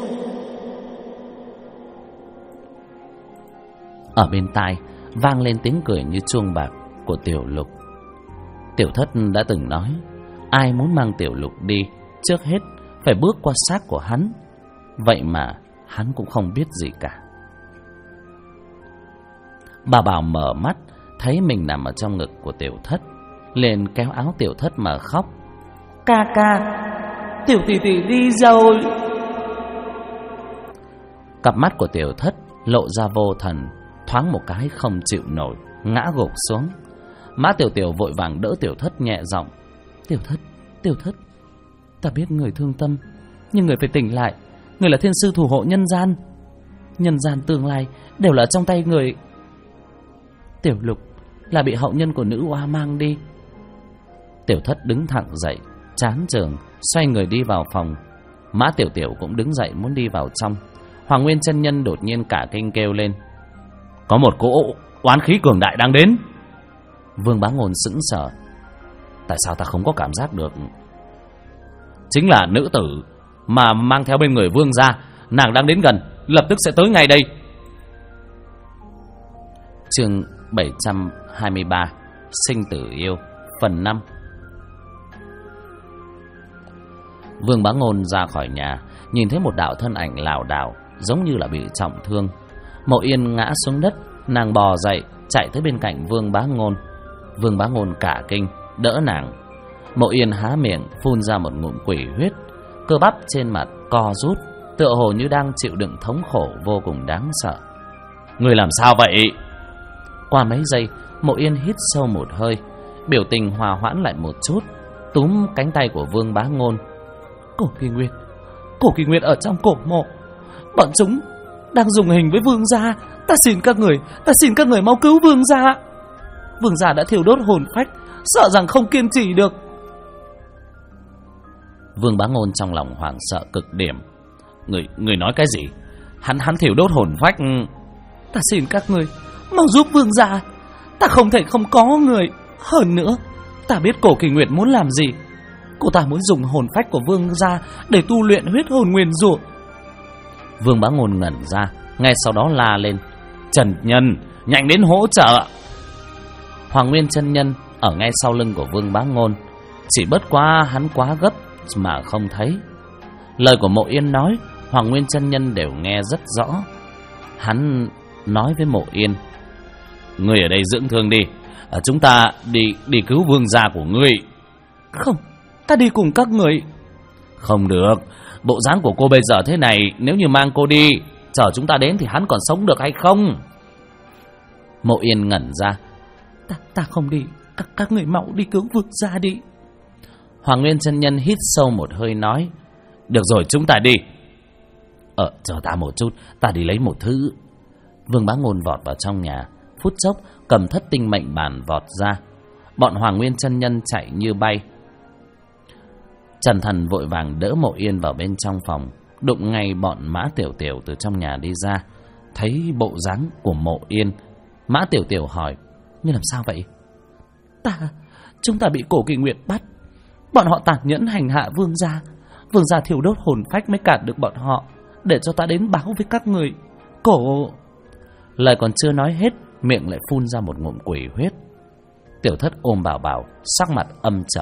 Speaker 1: Ở bên tai vang lên tiếng cười như chuông bạc của Tiểu Lục. Tiểu Thất đã từng nói, ai muốn mang Tiểu Lục đi, trước hết phải bước qua xác của hắn. Vậy mà hắn cũng không biết gì cả. Bà Bảo mở mắt, thấy mình nằm ở trong ngực của Tiểu Thất, liền kéo áo Tiểu Thất mà khóc:
Speaker 2: Ca ca, tiểu tỷ tỷ đi rồi.
Speaker 1: Cặp mắt của Tiểu Thất lộ ra vô thần, thoáng một cái không chịu nổi, ngã gục xuống. Mã Tiểu Tiểu vội vàng đỡ Tiểu Thất nhẹ giọng: Tiểu Thất, ta biết người thương tâm, nhưng người phải tỉnh lại. Người là thiên sư thủ hộ nhân gian, nhân gian tương lai đều là trong tay người. Tiểu Lục là bị hậu nhân của nữ oa mang đi. Tiểu Thất đứng thẳng dậy, chán chường xoay người đi vào phòng. Mã Tiểu Tiểu cũng đứng dậy muốn đi vào trong. Hoàng Nguyên chân nhân đột nhiên cả kinh kêu lên:
Speaker 3: Có một cỗ oán khí cường đại đang đến.
Speaker 1: Vương Bá Ngôn sững sờ: Tại sao ta không có cảm giác được?
Speaker 3: Chính là nữ tử mà mang theo bên người Vương gia, nàng đang đến gần, lập tức sẽ tới ngay đây.
Speaker 1: Chương 723 Sinh tử yêu phần 5. Vương Bá Ngôn ra khỏi nhà, nhìn thấy một đạo thân ảnh lảo đảo, giống như là bị trọng thương. Mộ Yên ngã xuống đất, nàng bò dậy, chạy tới bên cạnh Vương Bá Ngôn. Vương Bá Ngôn cả kinh, đỡ nàng. Mộ Yên há miệng phun ra một ngụm quỷ huyết, cơ bắp trên mặt co rút, tựa hồ như đang chịu đựng thống khổ vô cùng đáng sợ.
Speaker 3: Người làm sao vậy?
Speaker 1: Qua mấy giây, Mộ Yên hít sâu một hơi, biểu tình hòa hoãn lại một chút, túm cánh tay của Vương Bá Ngôn. Cổ Kỳ Nguyệt ở trong cổ mộ, bọn chúng đang dùng hình với Vương gia. Ta xin các người mau cứu Vương gia. Vương gia đã thiêu đốt hồn phách, sợ rằng không kiên trì được. Vương Bá Ngôn trong lòng hoảng sợ cực điểm.
Speaker 3: Người nói cái gì? Hắn thiêu đốt hồn phách?
Speaker 2: Ta xin các người mau giúp Vương gia, ta không thể không có người. Hơn nữa, ta biết Cổ Kỳ Nguyệt muốn làm gì. Cô ta muốn dùng hồn phách của Vương gia để tu luyện huyết hồn nguyền rủa.
Speaker 1: Vương Bá Ngôn ngẩn ra, ngay sau đó la lên:
Speaker 3: Trần nhân, nhanh đến hỗ trợ!
Speaker 1: Hoàng Nguyên chân nhân ở ngay sau lưng của Vương Bá Ngôn, chỉ bất quá hắn quá gấp mà không thấy. Lời của Mộ Yên nói, Hoàng Nguyên chân nhân đều nghe rất rõ. Hắn nói với Mộ Yên:
Speaker 3: Ngươi ở đây dưỡng thương đi, chúng ta đi cứu Vương gia của ngươi.
Speaker 2: Không, ta đi cùng các người.
Speaker 3: Không được, bộ dáng của cô bây giờ thế này, nếu như mang cô đi, chờ chúng ta đến thì hắn còn sống được hay không?
Speaker 1: Mộ Yên ngẩn ra:
Speaker 2: Ta không đi, các người mau đi cứu Vương gia đi.
Speaker 1: Hoàng Nguyên chân nhân hít sâu một hơi nói:
Speaker 3: Được rồi, chúng ta đi.
Speaker 1: Chờ ta một chút, ta đi lấy một thứ. Vương Bá Ngôn vọt vào trong nhà, phút chốc cầm thất tinh mệnh bản vọt ra. Bọn Hoàng Nguyên chân nhân chạy như bay. Trần Thần vội vàng đỡ Mộ Yên vào bên trong phòng, đụng ngay bọn Mã Tiểu Tiểu từ trong nhà đi ra. Thấy bộ dáng của Mộ Yên, Mã Tiểu Tiểu hỏi: Ngươi làm sao vậy?
Speaker 2: Chúng ta bị Cổ Kỳ Nguyệt bắt. Bọn họ tàn nhẫn hành hạ Vương gia. Vương gia thiêu đốt hồn phách mới cản được bọn họ, để cho ta đến báo với các người.
Speaker 1: Lời còn chưa nói hết, miệng lại phun ra một ngụm quỷ huyết. Tiểu Thất ôm Bảo Bảo, sắc mặt âm trầm.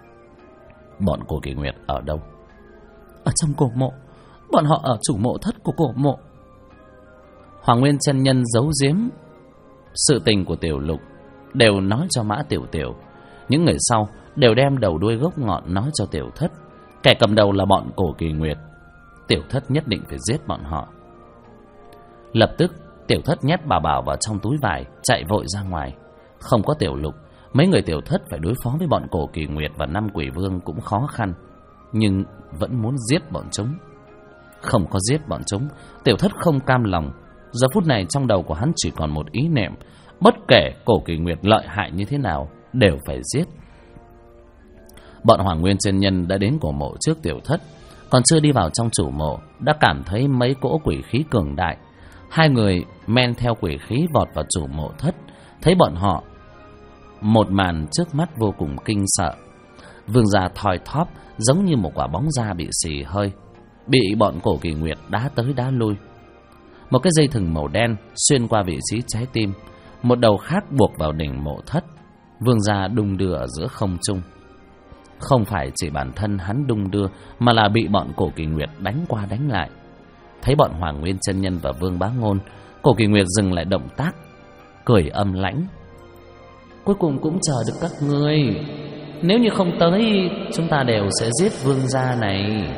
Speaker 1: Bọn Cổ Kỳ Nguyệt ở đâu?
Speaker 2: Ở trong cổ mộ. Bọn họ ở chủ mộ thất của cổ mộ.
Speaker 1: Hoàng Nguyên chân nhân giấu giếm sự tình của Tiểu Lục, đều nói cho Mã Tiểu Tiểu. Những người sau đều đem đầu đuôi gốc ngọn nói cho Tiểu Thất. Kẻ cầm đầu là bọn Cổ Kỳ Nguyệt. Tiểu Thất nhất định phải giết bọn họ. Lập tức Tiểu Thất nhét bà Bảo vào trong túi vải, chạy vội ra ngoài. Không có Tiểu Lục, mấy người Tiểu Thất phải đối phó với bọn Cổ Kỳ Nguyệt và 5 quỷ vương cũng khó khăn, nhưng vẫn muốn giết bọn chúng. Không có giết bọn chúng, Tiểu Thất không cam lòng. Giờ phút này trong đầu của hắn chỉ còn một ý niệm: bất kể Cổ Kỳ Nguyệt lợi hại như thế nào đều phải giết. Bọn Hoàng Nguyên chân nhân đã đến cổ mộ trước Tiểu Thất, còn chưa đi vào trong chủ mộ đã cảm thấy mấy cỗ quỷ khí cường đại. Hai người men theo quỷ khí vọt vào chủ mộ thất. Thấy bọn họ, một màn trước mắt vô cùng kinh sợ. Vương gia thoi thóp giống như một quả bóng da bị xì hơi, bị bọn Cổ Kỳ Nguyệt đá tới đá lui. Một cái dây thừng màu đen xuyên qua vị trí trái tim, một đầu khác buộc vào đỉnh mộ thất. Vương gia đung đưa ở giữa không trung. Không phải chỉ bản thân hắn đung đưa, mà là bị bọn Cổ Kỳ Nguyệt đánh qua đánh lại. Thấy bọn Hoàng Nguyên chân nhân và Vương Bá Ngôn, Cổ Kỳ Nguyệt dừng lại động tác, cười âm lãnh:
Speaker 2: cuối cùng cũng chờ được các ngươi. Nếu như không tới, chúng ta đều sẽ giết vương gia này.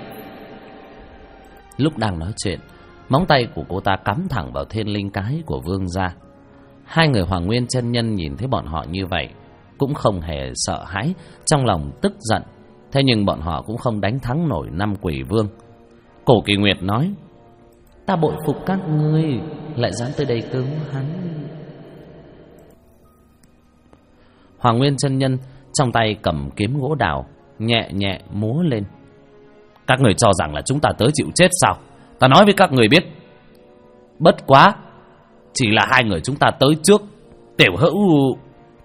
Speaker 1: Lúc đang nói chuyện, móng tay của cô ta cắm thẳng vào thiên linh cái của vương gia. Hai người Hoàng Nguyên chân nhân nhìn thấy bọn họ như vậy cũng không hề sợ hãi, trong lòng tức giận. Thế nhưng bọn họ cũng không đánh thắng nổi 5 quỷ vương. Cổ Kỳ Nguyệt nói:
Speaker 2: ta bội phục các ngươi lại dám tới đây cứu hắn.
Speaker 1: Hoàng Nguyên chân nhân trong tay cầm kiếm gỗ đào, nhẹ nhẹ múa lên: các người cho rằng là chúng ta tới chịu chết sao? Ta nói với các người biết, bất quá chỉ là 2 người chúng ta tới trước. Tiểu Hữu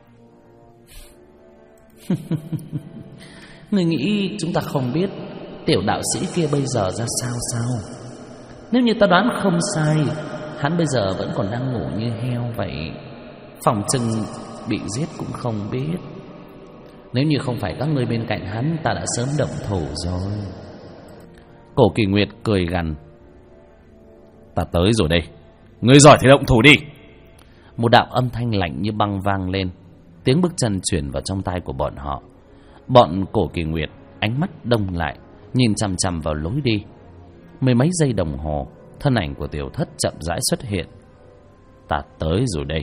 Speaker 2: Người nghĩ chúng ta không biết tiểu đạo sĩ kia bây giờ ra sao? Nếu như ta đoán không sai, hắn bây giờ vẫn còn đang ngủ như heo vậy, phòng chừng bị giết cũng không biết. Nếu như không phải các ngươi bên cạnh hắn, ta đã sớm động thủ rồi.
Speaker 1: Cổ Kỳ Nguyệt cười gằn: ta tới rồi đây, ngươi giỏi thì động thủ đi. Một đạo âm thanh lạnh như băng vang lên. Tiếng bước chân chuyển vào trong tai của bọn họ. Bọn Cổ Kỳ Nguyệt ánh mắt đông lại, nhìn chằm chằm vào lối đi. Mười mấy giây đồng hồ, thân ảnh của Tiểu Thất chậm rãi xuất hiện. ta tới rồi đây.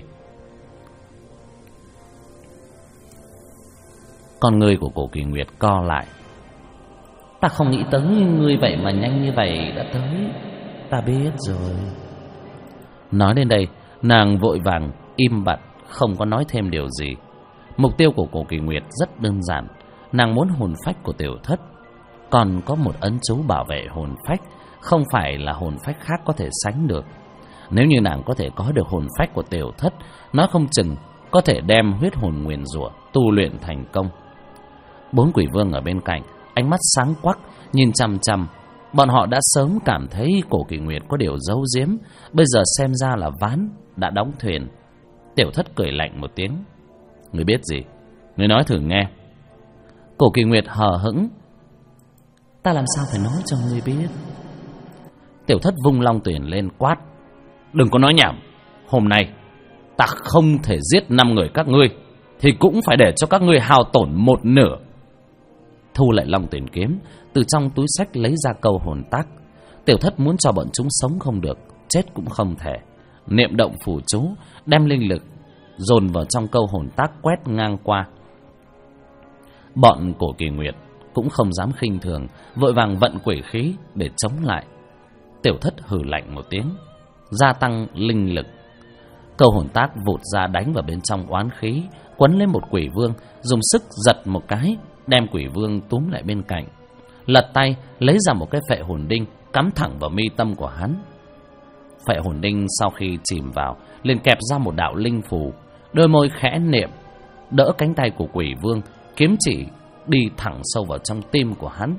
Speaker 1: Con người của Cổ Kỳ Nguyệt co lại.
Speaker 2: Ta không nghĩ tới ngươi vậy mà nhanh như vậy đã tới. Ta biết rồi.
Speaker 1: Nói đến đây, nàng vội vàng im bặt, không có nói thêm điều gì. Mục tiêu của Cổ Kỳ Nguyệt rất đơn giản. Nàng muốn hồn phách của Tiểu Thất. Còn có một ấn chú bảo vệ hồn phách, không phải là hồn phách khác có thể sánh được. Nếu như nàng có thể có được hồn phách của Tiểu Thất, nó không chừng có thể đem huyết hồn nguyền rủa tu luyện thành công. 4 quỷ vương ở bên cạnh, ánh mắt sáng quắc nhìn chằm chằm. Bọn họ đã sớm cảm thấy Cổ Kỳ Nguyệt có điều giấu giếm, bây giờ xem ra là ván đã đóng thuyền. Tiểu Thất cười lạnh một tiếng. Ngươi biết gì? Ngươi nói thử nghe. Cổ Kỳ Nguyệt hờ hững.
Speaker 2: Ta làm sao phải nói cho ngươi biết?
Speaker 1: Tiểu Thất vung long tuyển lên quát. Đừng có nói nhảm. Hôm nay ta không thể giết 5 người các ngươi, thì cũng phải để cho các ngươi hao tổn 1/2. Thu lại long tuyển kiếm, từ trong túi xách lấy ra câu hồn tác. Tiểu Thất muốn cho bọn chúng sống không được, chết cũng không thể. Niệm động phù chú, đem linh lực dồn vào trong câu hồn tác quét ngang qua. Bọn Cổ Kỳ Nguyệt cũng không dám khinh thường, vội vàng vận quỷ khí để chống lại. Tiểu Thất hừ lạnh một tiếng, gia tăng linh lực. Câu hồn tác vụt ra đánh vào bên trong oán khí, quấn lên một quỷ vương, dùng sức giật một cái, đem quỷ vương túm lại bên cạnh. Lật tay lấy ra một cái phệ hồn đinh, cắm thẳng vào mi tâm của hắn. Phệ hồn đinh sau khi chìm vào, liền kẹp ra một đạo linh phù. Đôi môi khẽ niệm, đỡ cánh tay của quỷ vương, kiếm chỉ đi thẳng sâu vào trong tim của hắn.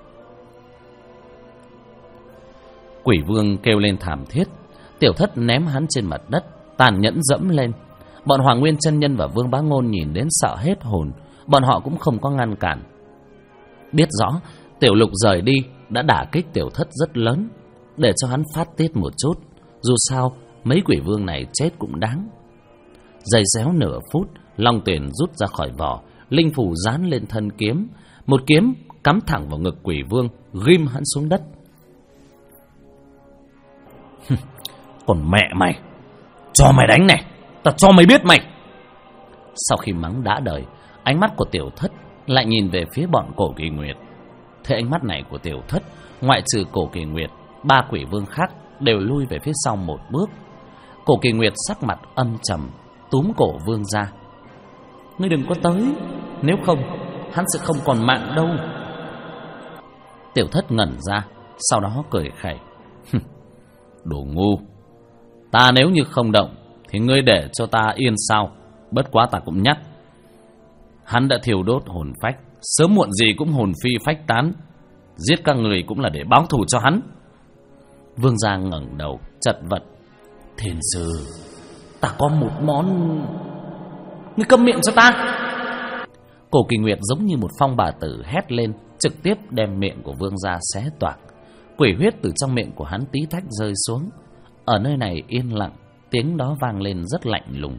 Speaker 1: Quỷ vương kêu lên thảm thiết. Tiểu Thất ném hắn trên mặt đất, tàn nhẫn dẫm lên. Bọn Hoàng Nguyên chân nhân và Vương Bá Ngôn nhìn đến sợ hết hồn. Bọn họ cũng không có ngăn cản. Biết rõ Tiểu Lục rời đi đã đả kích Tiểu Thất rất lớn, để cho hắn phát tiết một chút. Dù sao mấy quỷ vương này chết cũng đáng. Giày réo nửa phút, long tuyển rút ra khỏi vỏ, linh phủ dán lên thân kiếm. Một kiếm cắm thẳng vào ngực quỷ vương, ghim hắn xuống đất.
Speaker 3: Còn mẹ mày, cho mày đánh này, tao cho mày biết mày.
Speaker 1: Sau khi mắng đã đời, ánh mắt của Tiểu Thất lại nhìn về phía bọn Cổ Kỳ Nguyệt. Thế ánh mắt này của Tiểu Thất, ngoại trừ Cổ Kỳ Nguyệt, 3 quỷ vương khác đều lui về phía sau một bước. Cổ Kỳ Nguyệt sắc mặt âm trầm, túm cổ vương ra. Ngươi đừng có tới, nếu không hắn sẽ không còn mạng đâu. Tiểu Thất ngẩn ra, sau đó cười khẩy. Đồ ngu, ta nếu như không động thì ngươi để cho ta yên sao? Bất quá ta cũng nhắc, hắn đã thiêu đốt hồn phách, sớm muộn gì cũng hồn phi phách tán. Giết các người cũng là để báo thù cho hắn. Vương gia ngẩng đầu chật vật. Thiên sư, ta có một món. Ngươi câm miệng cho ta. Cổ Kỳ Nguyệt giống như một phong bà tử hét lên, trực tiếp đem miệng của vương gia xé toạc. Quỷ huyết từ trong miệng của hắn tí tách rơi xuống. Ở nơi này yên lặng, tiếng đó vang lên rất lạnh lùng.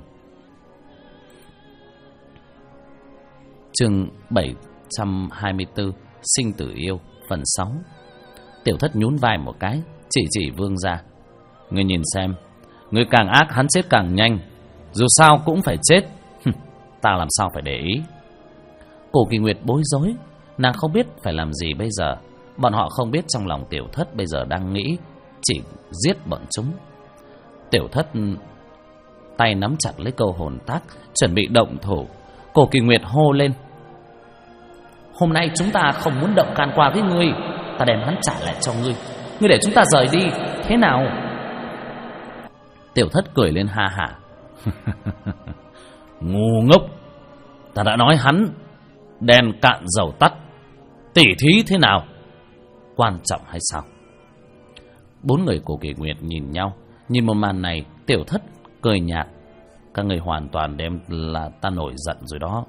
Speaker 1: Chương 724 Sinh tử yêu phần 6. Tiểu Thất nhún vai một cái, chỉ vương gia. Ngươi nhìn xem, ngươi càng ác hắn chết càng nhanh, dù sao cũng phải chết. Ta làm sao phải để ý. Cổ Kỳ Nguyệt bối rối, nàng không biết phải làm gì bây giờ. Bọn họ không biết trong lòng Tiểu Thất bây giờ đang nghĩ chỉ giết bọn chúng. Tiểu Thất tay nắm chặt lấy câu hồn tác, chuẩn bị động thủ. Cổ Kỳ Nguyệt hô lên. Hôm nay chúng ta không muốn động can qua với ngươi, ta đem hắn trả lại cho ngươi. Ngươi để chúng ta rời đi, thế nào? Tiểu Thất cười lên ha hả.
Speaker 3: Ngu ngốc, ta đã nói hắn đèn cạn dầu tắt, tỉ thí thế nào quan trọng hay sao?
Speaker 1: 4 người Cổ Kỳ Nguyệt nhìn nhau. Nhìn một màn này, Tiểu Thất cười nhạt. Các người hoàn toàn đem là ta nổi giận rồi đó.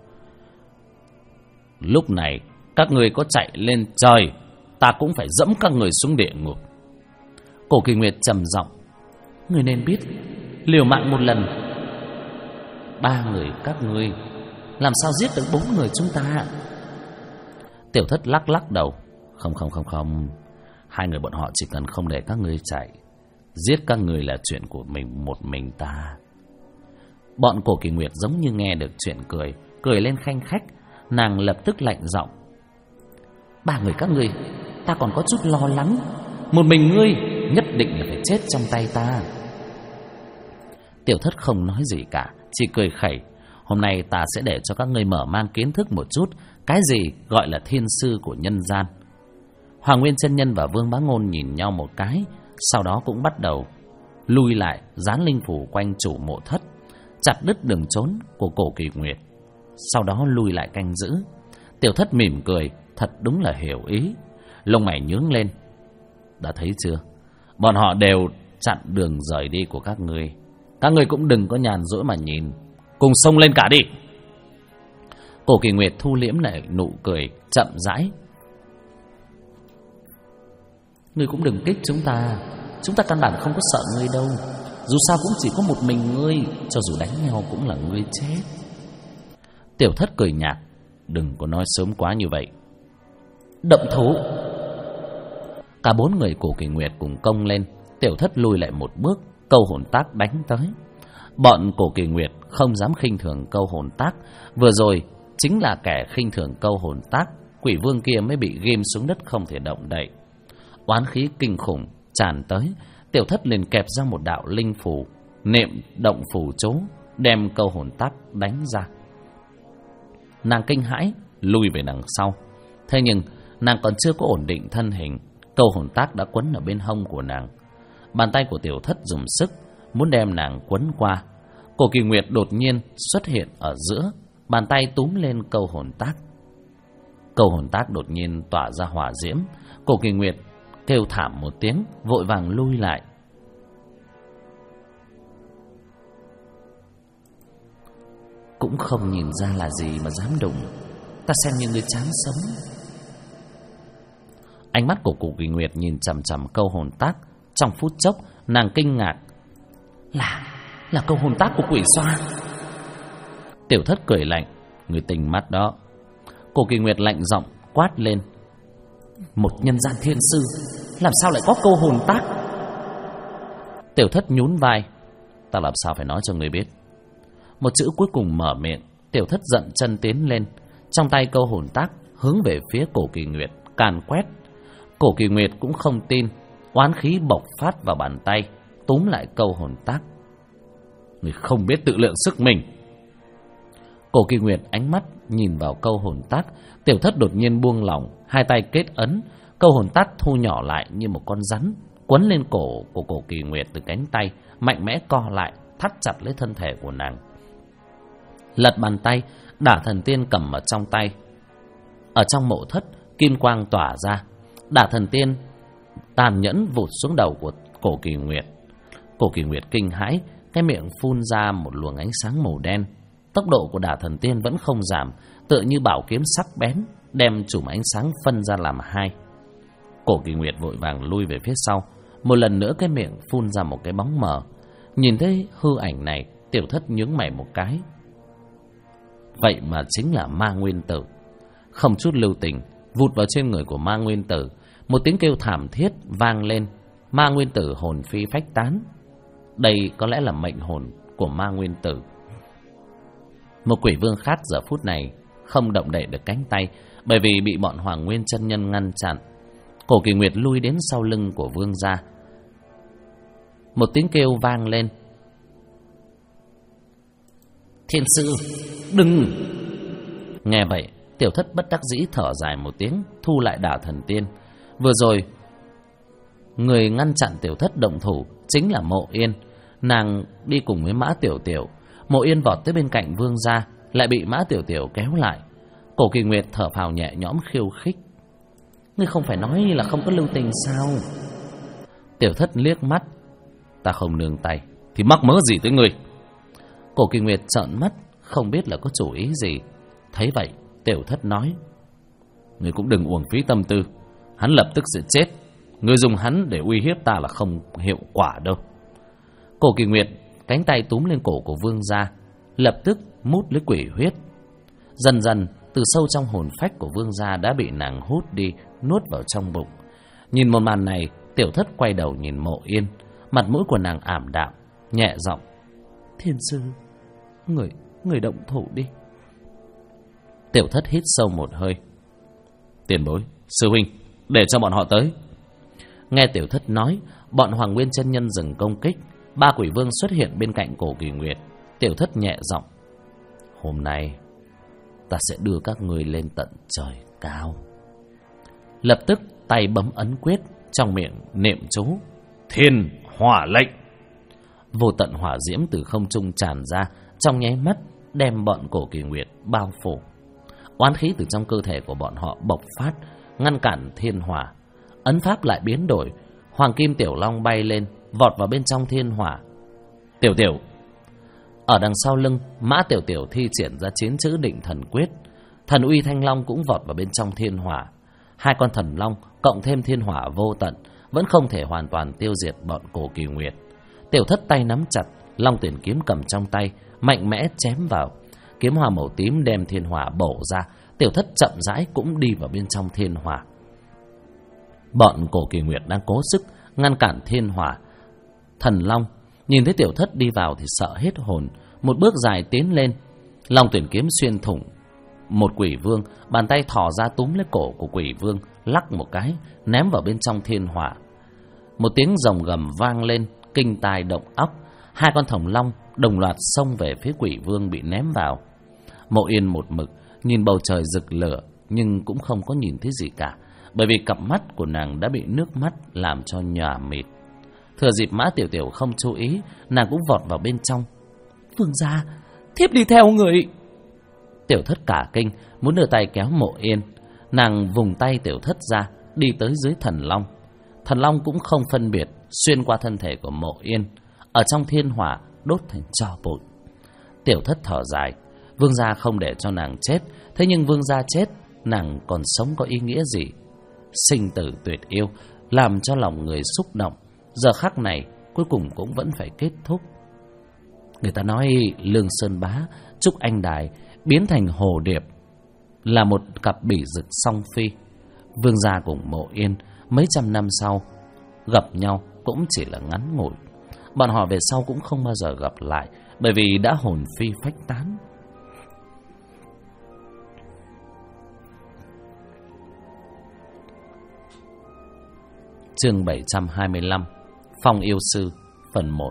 Speaker 1: Lúc này các người có chạy lên trời, ta cũng phải dẫm các người xuống địa ngục. Cổ Kỳ Nguyệt trầm giọng. Người nên biết, liều mạng một lần, 3 người các ngươi làm sao giết được 4 người chúng ta? Tiểu Thất lắc lắc đầu. Không, 2 người bọn họ chỉ cần không để các ngươi chạy, giết các người là chuyện của một mình ta. Bọn Cổ Kỳ Nguyệt giống như nghe được chuyện cười lên khanh khách. Nàng lập tức lạnh giọng. 3 người các ngươi, ta còn có chút lo lắng. Một mình ngươi nhất định là phải chết trong tay ta. Tiểu Thất không nói gì cả, chỉ cười khẩy. Hôm nay ta sẽ để cho các ngươi mở mang kiến thức một chút cái gì gọi là thiên sư của nhân gian. Hoàng Nguyên Chân Nhân và Vương Bá Ngôn nhìn nhau một cái, sau đó cũng bắt đầu lui lại, dán linh phủ quanh chủ mộ thất, chặt đứt đường trốn của Cổ Kỳ Nguyệt, sau đó lui lại canh giữ. Tiểu Thất mỉm cười, thật đúng là hiểu ý, lông mày nhướng lên. Đã thấy chưa, bọn họ đều chặn đường rời đi của các ngươi cũng đừng có nhàn rỗi mà nhìn, cùng xông lên cả đi. Cổ Kỳ Nguyệt thu liễm lại nụ cười, chậm rãi. Ngươi cũng đừng kích chúng ta căn bản không có sợ ngươi đâu. Dù sao cũng chỉ có một mình ngươi, cho dù đánh nhau cũng là ngươi chết. Tiểu Thất cười nhạt. Đừng có nói sớm quá như vậy. Động thủ. Cả 4 người Cổ Kỳ Nguyệt cùng công lên. Tiểu Thất lùi lại một bước, câu hồn tác đánh tới. Bọn Cổ Kỳ Nguyệt không dám khinh thường câu hồn tác. Vừa rồi chính là kẻ khinh thường câu hồn tác, quỷ vương kia mới bị ghim xuống đất không thể động đậy. Oán khí kinh khủng tràn tới. Tiểu Thất liền kẹp ra một đạo linh phù, niệm động phù chú, đem câu hồn tác đánh ra. Nàng kinh hãi lùi về đằng sau. Thế nhưng nàng còn chưa có ổn định thân hình, câu hồn tác đã quấn ở bên hông của nàng. Bàn tay của Tiểu Thất dùng sức muốn đem nàng quấn qua. Cổ Kỳ Nguyệt đột nhiên xuất hiện ở giữa, bàn tay túm lên câu hồn tác. Câu hồn tác đột nhiên tỏa ra hỏa diễm. Cổ Kỳ Nguyệt kêu thảm một tiếng, vội vàng lui lại. Cũng không nhìn ra là gì mà dám đụng, ta xem như người chán sống. Ánh mắt của Cổ Kỳ Nguyệt nhìn chằm chằm câu hồn tác. Trong phút chốc nàng kinh ngạc. Là câu hồn tác của quỷ xoa. Tiểu Thất cười lạnh. Người tình mắt đó. Cổ Kỳ Nguyệt lạnh giọng quát lên. Một nhân gian thiên sư làm sao lại có câu hồn tác? Tiểu Thất nhún vai. Ta làm sao phải nói cho người biết. Một chữ cuối cùng mở miệng. Tiểu Thất dậm chân tiến lên, trong tay câu hồn tác hướng về phía Cổ Kỳ Nguyệt càn quét. Cổ Kỳ Nguyệt cũng không tin, oán khí bộc phát vào bàn tay, túm lại câu hồn tác. Người không biết tự lượng sức mình. Cổ Kỳ Nguyệt ánh mắt nhìn vào câu hồn tác. Tiểu Thất đột nhiên buông lỏng, hai tay kết ấn, câu hồn tác thu nhỏ lại như một con rắn, quấn lên cổ của Cổ Kỳ Nguyệt từ cánh tay, mạnh mẽ co lại, thắt chặt lấy thân thể của nàng. Lật bàn tay, Đả Thần Tiên cầm ở trong tay. Ở trong mộ thất, kim quang tỏa ra. Đả Thần Tiên tàn nhẫn vụt xuống đầu của Cổ Kỳ Nguyệt. Cổ Kỳ Nguyệt kinh hãi, cái miệng phun ra một luồng ánh sáng màu đen. Tốc độ của Đả Thần Tiên vẫn không giảm, tựa như bảo kiếm sắc bén, đem chùm ánh sáng phân ra làm hai. Cổ Kỳ Nguyệt vội vàng lui về phía sau. Một lần nữa cái miệng phun ra một cái bóng mờ. Nhìn thấy hư ảnh này, Tiểu Thất nhướng mày một cái. Vậy mà chính là Ma Nguyên Tử. Không chút lưu tình vụt vào trên người của Ma Nguyên Tử. Một tiếng kêu thảm thiết vang lên. Ma Nguyên Tử hồn phi phách tán. Đây có lẽ là mệnh hồn của Ma Nguyên Tử. Một quỷ vương khác giờ phút này không động đậy được cánh tay, bởi vì bị bọn Hoàng Nguyên chân nhân ngăn chặn. Cổ Kỳ Nguyệt lui đến sau lưng của vương gia. Một tiếng kêu vang lên. Thiên sư, đừng! Nghe vậy, Tiểu Thất bất đắc dĩ thở dài một tiếng, thu lại Đả Thần Tiên. Vừa rồi, người ngăn chặn Tiểu Thất động thủ chính là Mộ Yên. Nàng đi cùng với Mã Tiểu Tiểu. Mộ Yên vọt tới bên cạnh vương gia, lại bị Mã Tiểu Tiểu kéo lại. Cổ Kỳ Nguyệt thở phào nhẹ nhõm khiêu khích. Ngươi không phải nói là không có lưu tình sao? Tiểu Thất liếc mắt. Ta không nương tay thì mắc mớ gì tới ngươi? Cổ Kỳ Nguyệt trợn mắt, không biết là có chủ ý gì. Thấy vậy, Tiểu Thất nói. Ngươi cũng đừng uổng phí tâm tư. Hắn lập tức sẽ chết. Ngươi dùng hắn để uy hiếp ta là không hiệu quả đâu. Cổ Kỳ Nguyệt cánh tay túm lên cổ của vương gia, lập tức mút lấy quỷ huyết. Dần dần, từ sâu trong hồn phách của vương gia đã bị nàng hút đi, nuốt vào trong bụng. Nhìn một màn này, Tiểu Thất quay đầu nhìn Mộ Yên. Mặt mũi của nàng ảm đạm, nhẹ giọng. Thiên sư, người động thủ đi. Tiểu Thất hít sâu một hơi. Tiền bối, sư huynh, để cho bọn họ tới. Nghe Tiểu Thất nói, bọn Hoàng Nguyên chân nhân dừng công kích. Ba quỷ vương xuất hiện bên cạnh Cổ Kỳ Nguyệt. Tiểu Thất nhẹ giọng. Hôm nay ta sẽ đưa các ngươi lên tận trời cao. Lập tức tay bấm ấn quyết, trong miệng niệm chú Thiên Hỏa Lệnh. Vô tận hỏa diễm từ không trung tràn ra, trong nháy mắt đem bọn Cổ Kỳ Nguyệt bao phủ. Oán khí từ trong cơ thể của bọn họ bộc phát, ngăn cản thiên hỏa. Ấn pháp lại biến đổi, Hoàng Kim Tiểu Long bay lên, vọt vào bên trong thiên hỏa. Tiểu Tiểu. Ở đằng sau lưng, Mã Tiểu Tiểu thi triển ra 9 chữ Định Thần Quyết. Thần uy Thanh Long cũng vọt vào bên trong thiên hỏa. Hai con thần long cộng thêm thiên hỏa vô tận vẫn không thể hoàn toàn tiêu diệt bọn Cổ Kỳ Nguyệt. Tiểu Thất tay nắm chặt, Long Tuyển kiếm cầm trong tay, mạnh mẽ chém vào. Kiếm hoa màu tím đem thiên hỏa bổ ra. Tiểu Thất chậm rãi cũng đi vào bên trong thiên hỏa. Bọn Cổ Kỳ Nguyệt đang cố sức ngăn cản thiên hỏa. Thần long nhìn thấy Tiểu Thất đi vào thì sợ hết hồn, một bước dài tiến lên. Long Tuyển kiếm xuyên thủng một quỷ vương, bàn tay thò ra túm lấy cổ của quỷ vương, lắc một cái ném vào bên trong thiên hỏa. Một tiếng rồng gầm vang lên, kinh tai động óc. Hai con thần long đồng loạt xông về phía quỷ vương bị ném vào. Mộ Yên một mực nhìn bầu trời rực lửa, nhưng cũng không có nhìn thấy gì cả, bởi vì cặp mắt của nàng đã bị nước mắt làm cho nhòa mịt. Thừa dịp Mã Tiểu Tiểu không chú ý, nàng cũng vọt vào bên trong. Vương gia, thiếp đi theo người. Tiểu Thất cả kinh, muốn đưa tay kéo Mộ Yên. Nàng vùng tay Tiểu Thất ra, đi tới dưới thần long. Thần long cũng không phân biệt, xuyên qua thân thể của Mộ Yên, ở trong thiên hỏa đốt thành tro bụi. Tiểu Thất thở dài. Vương gia không để cho nàng chết, thế nhưng vương gia chết, nàng còn sống có ý nghĩa gì? Sinh tử tuyệt yêu làm cho lòng người xúc động. Giờ khắc này cuối cùng cũng vẫn phải kết thúc. Người ta nói Lương Sơn Bá, Trúc Anh Đài biến thành hồ điệp là một cặp bỉ rực song phi. Vương gia cùng Mộ Yên mấy trăm năm sau gặp nhau cũng chỉ là ngắn ngủi. Bọn họ về sau cũng không bao giờ gặp lại, bởi vì đã hồn phi phách tán. Chương 725 Phong yêu sư phần 1.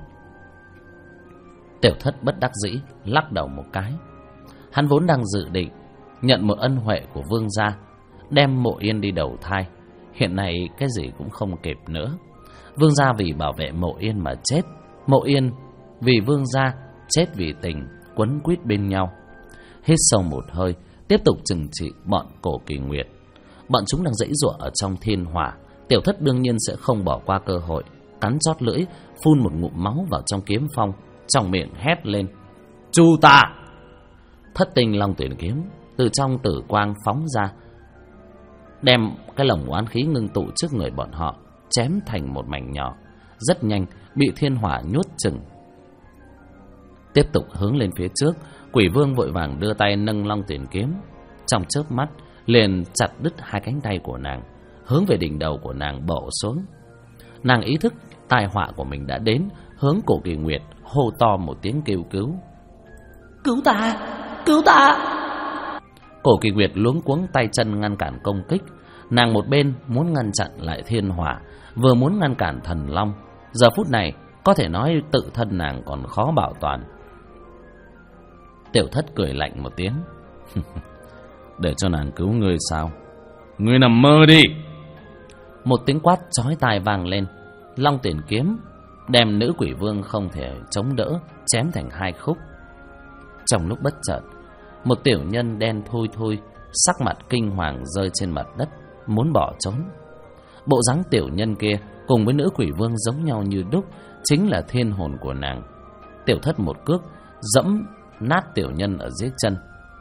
Speaker 1: Tiểu Thất bất đắc dĩ lắc đầu một cái. Hắn vốn đang dự định nhận một ân huệ của vương gia, đem Mộ Yên đi đầu thai. Hiện nay cái gì cũng không kịp nữa. Vương gia vì bảo vệ Mộ Yên mà chết, Mộ Yên vì vương gia chết vì tình, quấn quýt bên nhau. Hít sâu một hơi, tiếp tục trừng trị bọn Cổ Kỳ Nguyệt. Bọn chúng đang giãy giụa ở trong thiên hỏa. Tiểu Thất đương nhiên sẽ không bỏ qua cơ hội, cắn chót lưỡi, phun một ngụm máu vào trong kiếm phong, trong miệng hét lên: "Chu ta!" Thất tinh long tuyển kiếm từ trong tử quang phóng ra, đem cái lồng oán khí ngưng tụ trước người bọn họ chém thành một mảnh nhỏ, rất nhanh bị thiên hỏa nhốt chừng. Tiếp tục hướng lên phía trước, Quỷ Vương vội vàng đưa tay nâng long tuyển kiếm, trong chớp mắt liền chặt đứt hai cánh tay của nàng, hướng về đỉnh đầu của nàng bổ xuống. Nàng ý thức tai họa của mình đã đến, hướng Cổ Kỳ Nguyệt hô to một tiếng kêu cứu:
Speaker 2: "Cứu ta! Cứu ta!"
Speaker 1: Cổ Kỳ Nguyệt luống cuống tay chân ngăn cản công kích. Nàng một bên muốn ngăn chặn lại thiên hỏa, vừa muốn ngăn cản thần long. Giờ phút này có thể nói tự thân nàng còn khó bảo toàn. Tiểu Thất cười lạnh một tiếng: "Để cho nàng cứu ngươi sao? Ngươi nằm mơ đi!" Một tiếng quát chói tai vang lên. Long tuyển kiếm đem nữ quỷ vương không thể chống đỡ chém thành hai khúc. Trong lúc bất chợt, một tiểu nhân đen thui thui, sắc mặt kinh hoàng rơi trên mặt đất, muốn bỏ trốn. Bộ dáng tiểu nhân kia cùng với nữ quỷ vương giống nhau như đúc, chính là thiên hồn của nàng. Tiểu Thất một cước dẫm nát tiểu nhân ở dưới chân.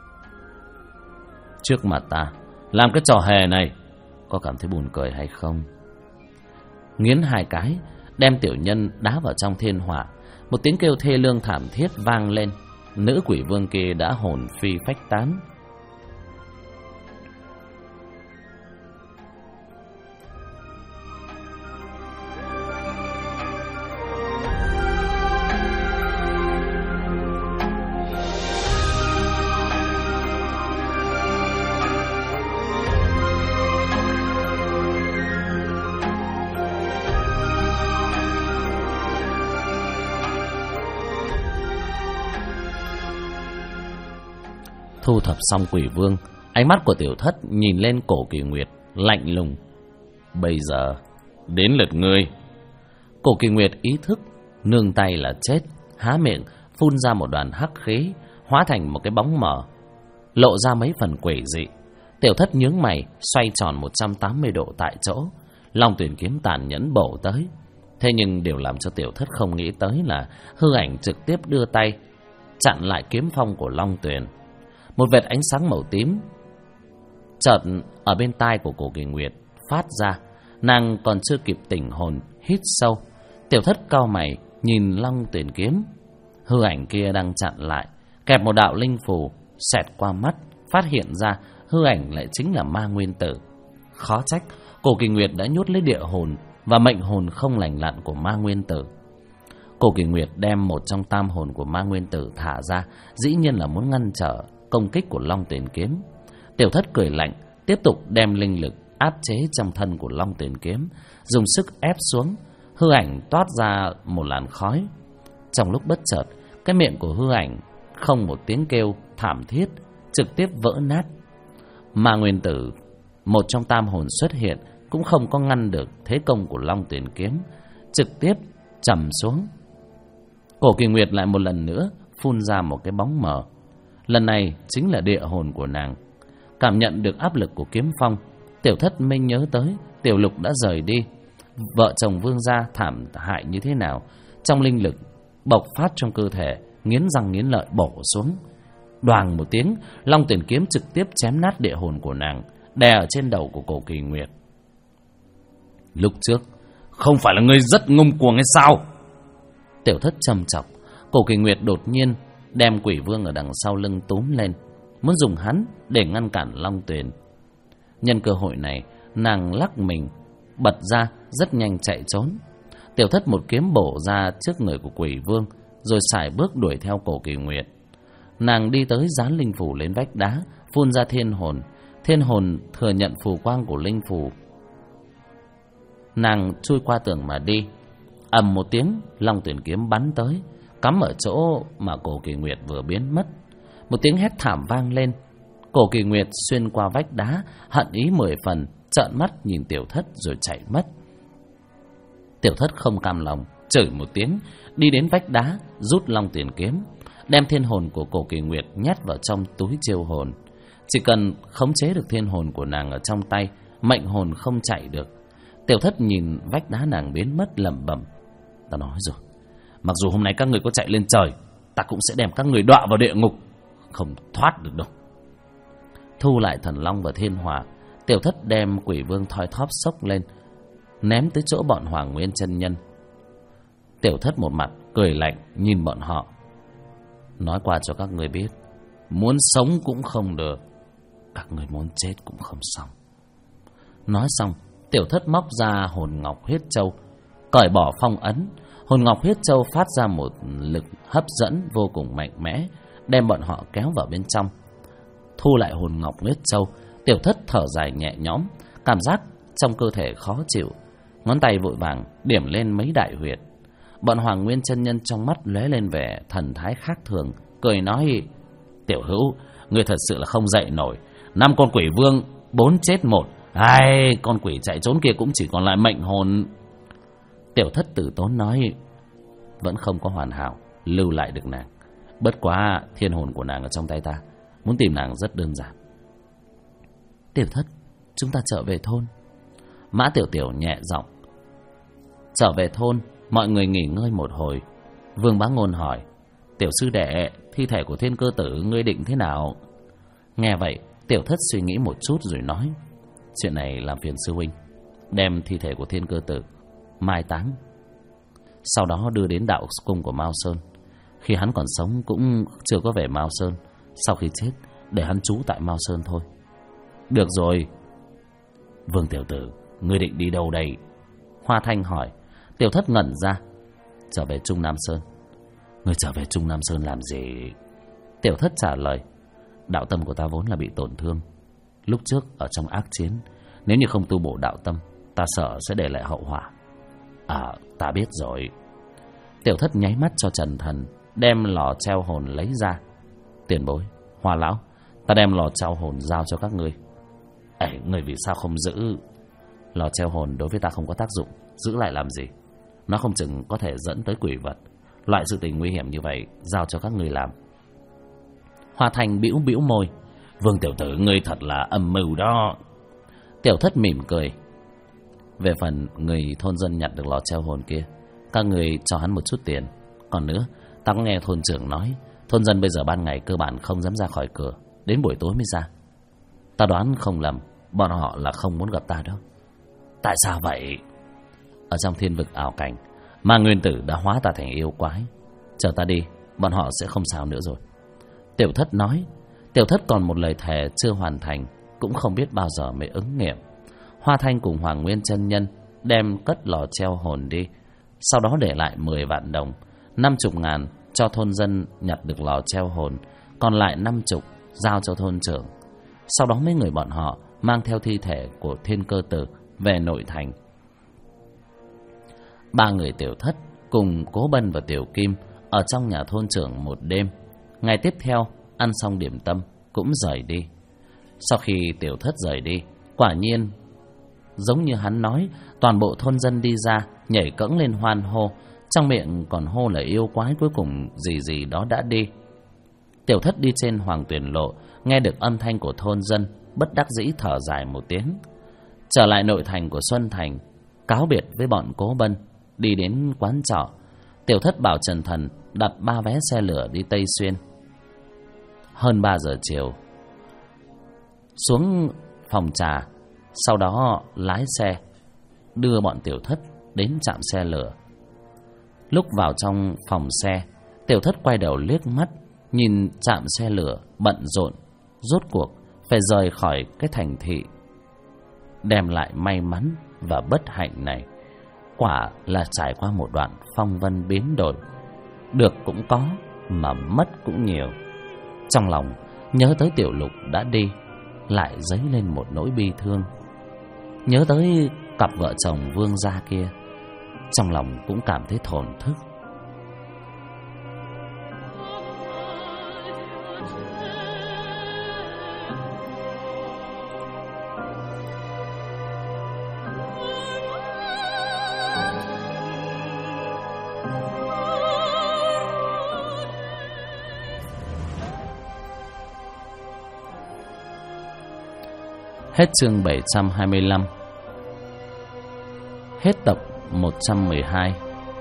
Speaker 1: "Trước mặt ta làm cái trò hề này, có cảm thấy buồn cười hay không?" Nghiến hai cái, đem tiểu nhân đá vào trong thiên hỏa. Một tiếng kêu thê lương thảm thiết vang lên. Nữ quỷ vương kia đã hồn phi phách tán. Thu thập xong quỷ vương, ánh mắt của Tiểu Thất nhìn lên Cổ Kỳ Nguyệt lạnh lùng: "Bây giờ đến lượt ngươi." Cổ Kỳ Nguyệt ý thức nương tay là chết, há miệng phun ra một đoàn hắc khí, hóa thành một cái bóng mờ, lộ ra mấy phần quỷ dị. Tiểu Thất nhướng mày, xoay tròn 180 độ tại chỗ. Long tuyển kiếm tàn nhẫn bổ tới. Thế nhưng điều làm cho Tiểu Thất không nghĩ tới là hư ảnh trực tiếp đưa tay chặn lại kiếm phong của Long tuyển. Một vệt ánh sáng màu tím chợt ở bên tai của Cổ Kỳ Nguyệt phát ra. Nàng còn chưa kịp tỉnh hồn, hít sâu. Tiểu Thất cau mày nhìn long tuyển kiếm. Hư ảnh kia đang chặn lại, kẹp một đạo linh phù xẹt qua mắt, phát hiện ra hư ảnh lại chính là Ma Nguyên Tử. Khó trách Cổ Kỳ Nguyệt đã nhốt lấy địa hồn và mệnh hồn không lành lặn của Ma Nguyên Tử. Cổ Kỳ Nguyệt đem một trong tam hồn của Ma Nguyên Tử thả ra, dĩ nhiên là muốn ngăn trở công kích của long tuyển kiếm. Tiểu Thất cười lạnh, tiếp tục đem linh lực áp chế trong thân của long tuyển kiếm, dùng sức ép xuống. Hư ảnh toát ra một làn khói. Trong lúc bất chợt, cái miệng của hư ảnh không một tiếng kêu thảm thiết, trực tiếp vỡ nát. Ma Nguyên Tử, một trong tam hồn xuất hiện, cũng không có ngăn được thế công của long tuyển kiếm, trực tiếp trầm xuống. Cổ Kỳ Nguyệt lại một lần nữa phun ra một cái bóng mờ. Lần này chính là địa hồn của nàng. Cảm nhận được áp lực của kiếm phong, Tiểu Thất mới nhớ tới Tiểu Lục đã rời đi, vợ chồng vương gia thảm hại như thế nào. Trong linh lực bộc phát trong cơ thể, nghiến răng nghiến lợi bổ xuống. Đoàng một tiếng, long tuyển kiếm trực tiếp chém nát địa hồn của nàng, đè ở trên đầu của Cổ Kỳ Nguyệt. "Lúc trước không phải là ngươi rất ngông cuồng hay sao?" Tiểu Thất trầm trọng. Cổ Kỳ Nguyệt đột nhiên đem quỷ vương ở đằng sau lưng túm lên, muốn dùng hắn để ngăn cản long tuyển. Nhân cơ hội này, nàng lắc mình bật ra, rất nhanh chạy trốn. Tiểu Thất một kiếm bổ ra trước người của Quỷ Vương, rồi sải bước đuổi theo Cổ Kỳ Nguyệt. Nàng đi tới dán linh phủ lên vách đá, phun ra thiên hồn. Thiên hồn thừa nhận phù quang của linh phủ. Nàng chui qua tường mà đi. Ầm một tiếng, long tuyển kiếm bắn tới, cắm ở chỗ mà Cổ Kỳ Nguyệt vừa biến mất. Một tiếng hét thảm vang lên. Cổ Kỳ Nguyệt xuyên qua vách đá, hận ý 10 phần, trợn mắt nhìn Tiểu Thất rồi chạy mất. Tiểu Thất không cam lòng, chửi một tiếng, đi đến vách đá, rút long tuyển kiếm, đem thiên hồn của Cổ Kỳ Nguyệt nhét vào trong túi chiêu hồn. Chỉ cần khống chế được thiên hồn của nàng ở trong tay, mệnh hồn không chạy được. Tiểu Thất nhìn vách đá nàng biến mất, lẩm bẩm: ta nói rồi, mặc dù hôm nay các người có chạy lên trời, ta cũng sẽ đem các người đọa vào địa ngục, không thoát được đâu. Thu lại thần long và thiên hỏa, Tiểu Thất đem Quỷ Vương thoi thóp xốc lên, ném tới chỗ bọn Hoàng Nguyên chân nhân. Tiểu Thất một mặt cười lạnh nhìn bọn họ: nói qua cho các người biết, muốn sống cũng không được, các người muốn chết cũng không xong. Nói xong, Tiểu Thất móc ra hồn ngọc huyết châu, cởi bỏ phong ấn. Hồn ngọc huyết châu phát ra một lực hấp dẫn vô cùng mạnh mẽ, đem bọn họ kéo vào bên trong. Thu lại hồn ngọc huyết châu, Tiểu Thất thở dài nhẹ nhõm, cảm giác trong cơ thể khó chịu, ngón tay vội vàng điểm lên mấy đại huyệt. Bọn Hoàng Nguyên chân nhân trong mắt lóe lên vẻ thần thái khác thường, cười nói: Tiểu Hữu, ngươi thật sự là không dậy nổi. 5 con quỷ vương, 4 chết 1. Ai, con quỷ chạy trốn kia cũng chỉ còn lại mệnh hồn. Tiểu Thất tử tốn nói: vẫn không có hoàn hảo lưu lại được nàng, bất quá thiên hồn của nàng ở trong tay ta, muốn tìm nàng rất đơn giản. Tiểu Thất, chúng ta trở về thôn. Mã Tiểu Tiểu nhẹ giọng. Trở về thôn, mọi người nghỉ ngơi một hồi. Vương Bá Ngôn hỏi: Tiểu sư đệ, thi thể của Thiên Cơ Tử ngươi định thế nào? Nghe vậy, Tiểu Thất suy nghĩ một chút rồi nói: chuyện này làm phiền sư huynh, đem thi thể của Thiên Cơ Tử mai táng, sau đó đưa đến đạo cung của Mao Sơn. Khi hắn còn sống cũng chưa có về Mao Sơn, sau khi chết để hắn trú tại Mao Sơn thôi. Được rồi. Vương tiểu tử, ngươi định đi đâu đây? Hoa Thanh hỏi. Tiểu Thất ngẩn ra. Trở về Trung Nam Sơn. Ngươi trở về Trung Nam Sơn làm gì? Tiểu Thất trả lời: đạo tâm của ta vốn là bị tổn thương lúc trước ở trong ác chiến, nếu như không tu bổ đạo tâm, ta sợ sẽ để lại hậu họa. À, ta biết rồi. Tiểu Thất nháy mắt cho Trần Thần, đem lò treo hồn lấy ra. Tiền bối, Hoa lão, ta đem lò treo hồn giao cho các ngươi. Ê, ngươi vì sao không giữ? Lò treo hồn đối với ta không có tác dụng, giữ lại làm gì? Nó không chừng có thể dẫn tới quỷ vật. Loại sự tình nguy hiểm như vậy, giao cho các ngươi làm. Hoa Thành bĩu bĩu môi. Vương tiểu tử, ngươi thật là âm mưu đó. Tiểu Thất mỉm cười. Về phần người thôn dân nhặt được lò treo hồn kia, các người cho hắn một chút tiền. Còn nữa, ta có nghe thôn trưởng nói, thôn dân bây giờ ban ngày cơ bản không dám ra khỏi cửa, đến buổi tối mới ra. Ta đoán không lầm, bọn họ là không muốn gặp ta đâu. Tại sao vậy? Ở trong thiên vực ảo cảnh, Ma Nguyên Tử đã hóa ta thành yêu quái. Chờ ta đi, bọn họ sẽ không sao nữa rồi. Tiểu Thất nói. Tiểu Thất còn một lời thề chưa hoàn thành, cũng không biết bao giờ mới ứng nghiệm. Hoa Thanh cùng Hoàng Nguyên chân nhân đem cất lò treo hồn đi, sau đó để lại 10 vạn đồng, 50.000 cho thôn dân nhặt được lò treo hồn, còn lại 50 giao cho thôn trưởng. Sau đó mấy người bọn họ mang theo thi thể của Thiên Cơ Tử về nội thành. 3 người Tiểu Thất cùng Cố Bân và Tiểu Kim ở trong nhà thôn trưởng một đêm. Ngày tiếp theo ăn xong điểm tâm cũng rời đi. Sau khi Tiểu Thất rời đi, quả nhiên giống như hắn nói, toàn bộ thôn dân đi ra nhảy cẫng lên hoan hô, trong miệng còn hô là yêu quái cuối cùng gì gì đó đã đi. Tiểu Thất đi trên Hoàng Tuyển Lộ, nghe được âm thanh của thôn dân, bất đắc dĩ thở dài một tiếng. Trở lại nội thành của Xuân Thành, cáo biệt với bọn Cố Bân, đi đến quán trọ. Tiểu Thất bảo Trần Thần đặt 3 vé xe lửa đi Tây Xuyên. Hơn 3 giờ chiều, xuống phòng trà, sau đó lái xe đưa bọn Tiểu Thất đến trạm xe lửa. Lúc vào trong phòng xe, Tiểu Thất quay đầu liếc mắt, nhìn trạm xe lửa bận rộn, rốt cuộc phải rời khỏi cái thành thị đem lại may mắn và bất hạnh này. quả là trải qua một đoạn phong vân biến đổi. Được cũng có, mà mất cũng nhiều. Trong lòng nhớ tới Tiểu Lục đã đi, lại dấy lên một nỗi bi thương. Nhớ tới cặp vợ chồng Vương gia kia, trong lòng cũng cảm thấy thổn thức. Hết chương 725. Hết tập 112.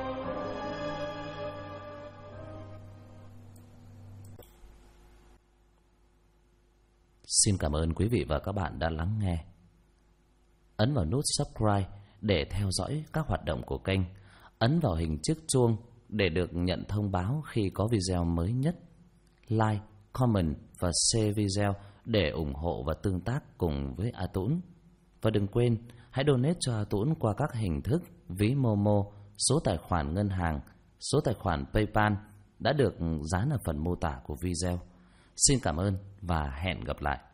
Speaker 1: Xin cảm ơn quý vị và các bạn đã lắng nghe. Ấn vào nút subscribe để theo dõi các hoạt động của kênh. Ấn vào hình chiếc chuông để được nhận thông báo khi có video mới nhất. Like, comment và share video để ủng hộ và tương tác cùng với A Tũng. Và đừng quên, hãy donate cho A Tũng qua các hình thức ví Momo, số tài khoản ngân hàng, số tài khoản PayPal đã được dán ở phần mô tả của video. Xin cảm ơn và hẹn gặp lại.